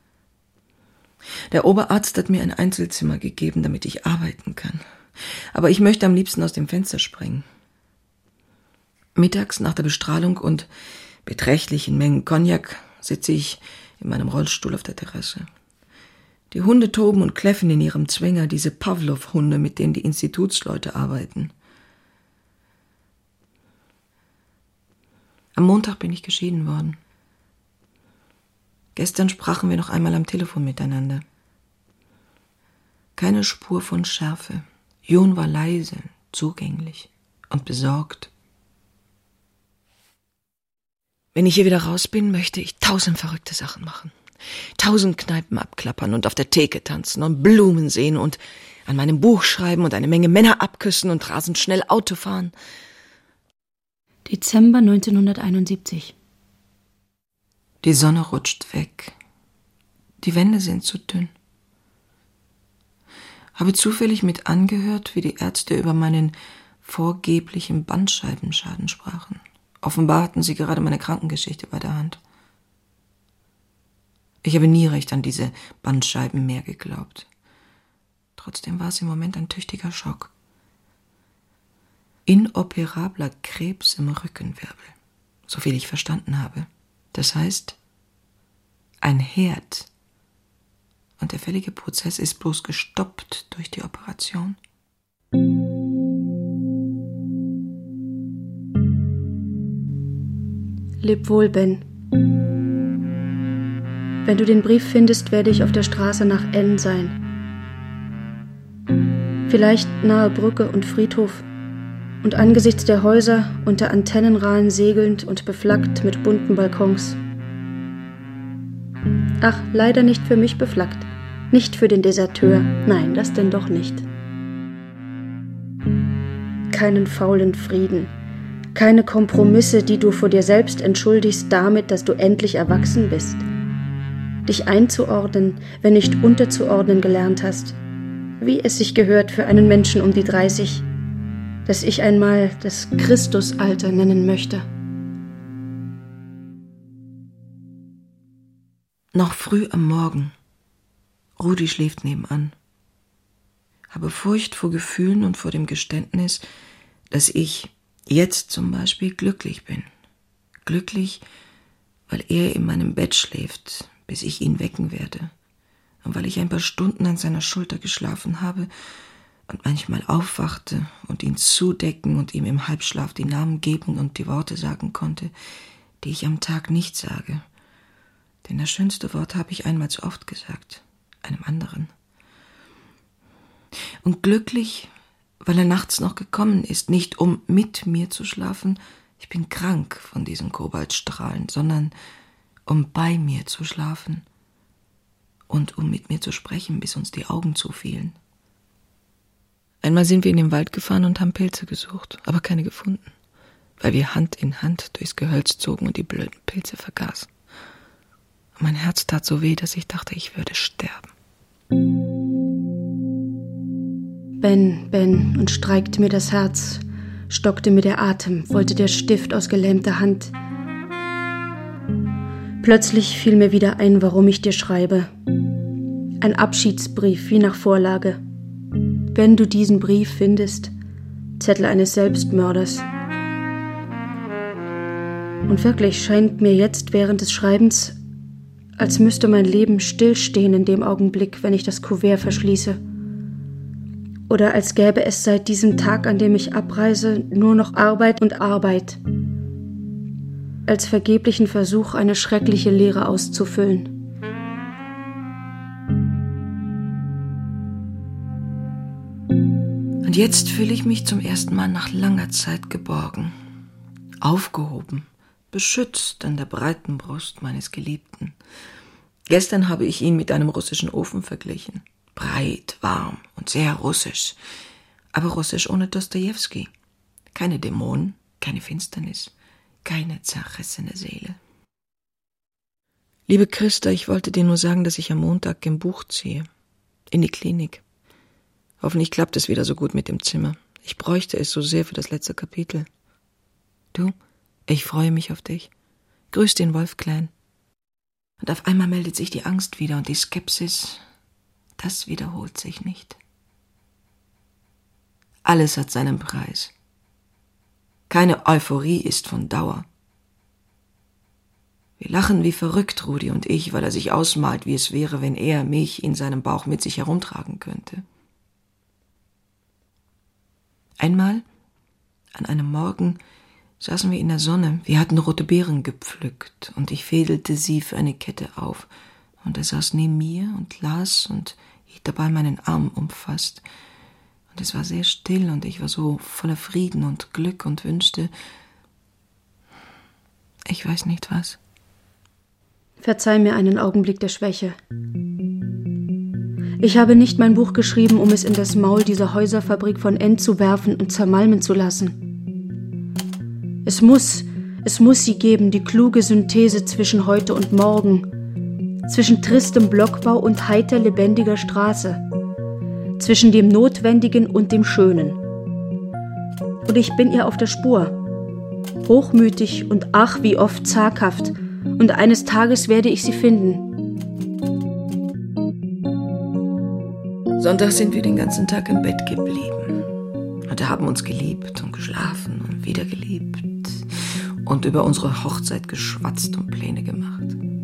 B: Der Oberarzt hat mir ein Einzelzimmer gegeben, damit ich arbeiten kann. Aber ich möchte am liebsten aus dem Fenster springen. Mittags nach der Bestrahlung und beträchtlichen Mengen Cognac sitze ich in meinem Rollstuhl auf der Terrasse. Die Hunde toben und kläffen in ihrem Zwinger, diese Pavlov-Hunde, mit denen die Institutsleute arbeiten. Am Montag bin ich geschieden worden. Gestern sprachen wir noch einmal am Telefon miteinander. Keine Spur von Schärfe. Jon war leise, zugänglich und besorgt. Wenn ich hier wieder raus bin, möchte ich tausend verrückte Sachen machen. Tausend Kneipen abklappern und auf der Theke tanzen und Blumen sehen und an meinem Buch schreiben und eine Menge Männer abküssen und rasend schnell Auto fahren.
A: Dezember neunzehnhunderteinundsiebzig.
B: Die Sonne rutscht weg. Die Wände sind zu dünn. Habe zufällig mit angehört, wie die Ärzte über meinen vorgeblichen Bandscheibenschaden sprachen. Offenbar hatten sie gerade meine Krankengeschichte bei der Hand. Ich habe nie recht an diese Bandscheiben mehr geglaubt. Trotzdem war es im Moment ein tüchtiger Schock. Inoperabler Krebs im Rückenwirbel, soviel ich verstanden habe. Das heißt, ein Herd. Und der fällige Prozess ist bloß gestoppt durch die Operation.
E: Leb wohl, Ben. Wenn du den Brief findest, werde ich auf der Straße nach N sein. Vielleicht nahe Brücke und Friedhof. Und angesichts der Häuser unter Antennenrahlen segelnd und beflaggt mit bunten Balkons. Ach, leider nicht für mich beflaggt. Nicht für den Deserteur. Nein, das denn doch nicht. Keinen faulen Frieden. Keine Kompromisse, die du vor dir selbst entschuldigst damit, dass du endlich erwachsen bist. Dich einzuordnen, wenn nicht unterzuordnen gelernt hast. Wie es sich gehört für einen Menschen um die dreißig, das ich einmal das Christusalter nennen möchte.
B: Noch früh am Morgen. Rudi schläft nebenan. Habe Furcht vor Gefühlen und vor dem Geständnis, dass ich jetzt zum Beispiel glücklich bin. Glücklich, weil er in meinem Bett schläft, bis ich ihn wecken werde, und weil ich ein paar Stunden an seiner Schulter geschlafen habe und manchmal aufwachte und ihn zudecken und ihm im Halbschlaf die Namen geben und die Worte sagen konnte, die ich am Tag nicht sage. Denn das schönste Wort habe ich einmal zu oft gesagt, einem anderen. Und glücklich, weil er nachts noch gekommen ist, nicht um mit mir zu schlafen, ich bin krank von diesen Kobaltstrahlen, sondern um bei mir zu schlafen und um mit mir zu sprechen, bis uns die Augen zufielen.
D: Einmal sind wir in den Wald gefahren und haben Pilze gesucht, aber keine gefunden, weil wir Hand in Hand durchs Gehölz zogen und die blöden Pilze vergaßen. Und mein Herz tat so weh, dass ich dachte, ich würde sterben.
A: Ben, Ben, und streikte mir das Herz, stockte mir der Atem, wollte der Stift aus gelähmter Hand. Plötzlich fiel mir wieder ein, warum ich dir schreibe. Ein Abschiedsbrief, wie nach Vorlage. Wenn du diesen Brief findest, Zettel eines Selbstmörders. Und wirklich scheint mir jetzt während des Schreibens, als müsste mein Leben stillstehen in dem Augenblick, wenn ich das Kuvert verschließe. Oder als gäbe es seit diesem Tag, an dem ich abreise, nur noch Arbeit und Arbeit. Als vergeblichen Versuch, eine schreckliche Leere auszufüllen.
B: Und jetzt fühle ich mich zum ersten Mal nach langer Zeit geborgen, aufgehoben, beschützt an der breiten Brust meines Geliebten. Gestern habe ich ihn mit einem russischen Ofen verglichen. Breit, warm und sehr russisch, aber russisch ohne Dostojewski. Keine Dämonen, keine Finsternis, keine zerrissene Seele.
D: Liebe Christa, ich wollte dir nur sagen, dass ich am Montag im Buch ziehe. In die Klinik. Hoffentlich klappt es wieder so gut mit dem Zimmer. Ich bräuchte es so sehr für das letzte Kapitel. Du, ich freue mich auf dich. Grüß den Wolf Klein.
B: Und auf einmal meldet sich die Angst wieder und die Skepsis. Das wiederholt sich nicht. Alles hat seinen Preis. Keine Euphorie ist von Dauer. Wir lachen wie verrückt, Rudi und ich, weil er sich ausmalt, wie es wäre, wenn er mich in seinem Bauch mit sich herumtragen könnte. Einmal, an einem Morgen, saßen wir in der Sonne. Wir hatten rote Beeren gepflückt und ich fädelte sie für eine Kette auf. Und er saß neben mir und las und hielt dabei meinen Arm umfasst. Und es war sehr still und ich war so voller Frieden und Glück und wünschte, ich weiß nicht was.
A: Verzeih mir einen Augenblick der Schwäche. Ich habe nicht mein Buch geschrieben, um es in das Maul dieser Häuserfabrik von N zu werfen und zermalmen zu lassen. Es muss, es muss sie geben, die kluge Synthese zwischen heute und morgen, zwischen tristem Blockbau und heiter lebendiger Straße, zwischen dem Notwendigen und dem Schönen. Und ich bin ihr auf der Spur, hochmütig und ach, wie oft zaghaft, und eines Tages werde ich sie finden.
B: Sonntag sind wir den ganzen Tag im Bett geblieben und haben uns geliebt und geschlafen und wieder geliebt und über unsere Hochzeit geschwatzt und Pläne gemacht.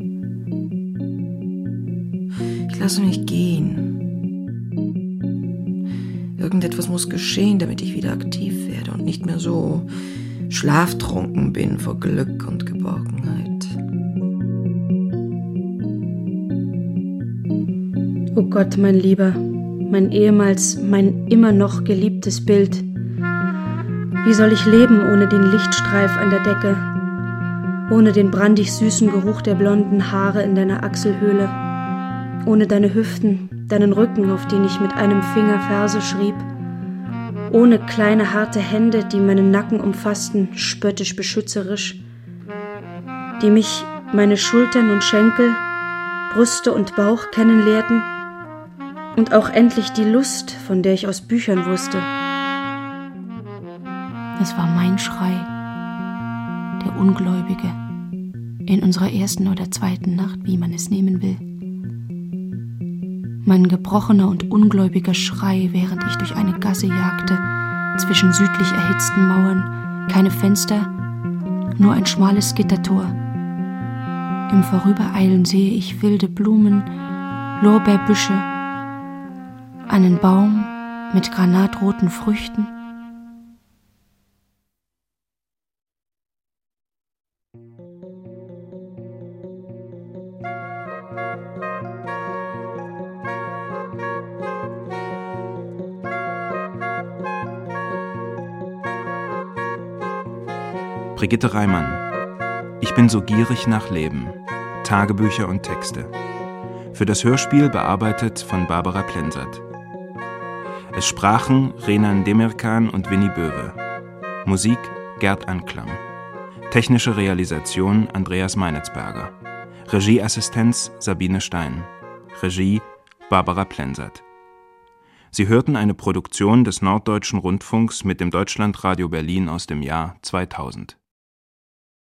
B: Ich lasse mich gehen. Irgendetwas muss geschehen, damit ich wieder aktiv werde und nicht mehr so schlaftrunken bin vor Glück und Geborgenheit.
A: Oh Gott, mein Lieber, mein ehemals, mein immer noch geliebtes Bild. Wie soll ich leben ohne den Lichtstreif an der Decke, ohne den brandig süßen Geruch der blonden Haare in deiner Achselhöhle, ohne deine Hüften, deinen Rücken, auf den ich mit einem Finger Verse schrieb, ohne kleine harte Hände, die meinen Nacken umfassten, spöttisch beschützerisch, die mich, meine Schultern und Schenkel, Brüste und Bauch kennenlehrten, und auch endlich die Lust, von der ich aus Büchern wusste. Es war mein Schrei, der Ungläubige, in unserer ersten oder zweiten Nacht, wie man es nehmen will. Mein gebrochener und ungläubiger Schrei, während ich durch eine Gasse jagte, zwischen südlich erhitzten Mauern, keine Fenster, nur ein schmales Gittertor. Im Vorübereilen sehe ich wilde Blumen, Lorbeerbüsche, einen Baum mit granatroten Früchten.
C: Brigitte Reimann. Ich bin so gierig nach Leben. Tagebücher und Texte. Für das Hörspiel bearbeitet von Barbara Plensert. Es sprachen Renan Demirkan und Winnie Böwe. Musik Gerd Anklam. Technische Realisation Andreas Meinetzberger. Regieassistenz Sabine Stein. Regie Barbara Plensert. Sie hörten eine Produktion des Norddeutschen Rundfunks mit dem Deutschlandradio Berlin aus dem Jahr zweitausend.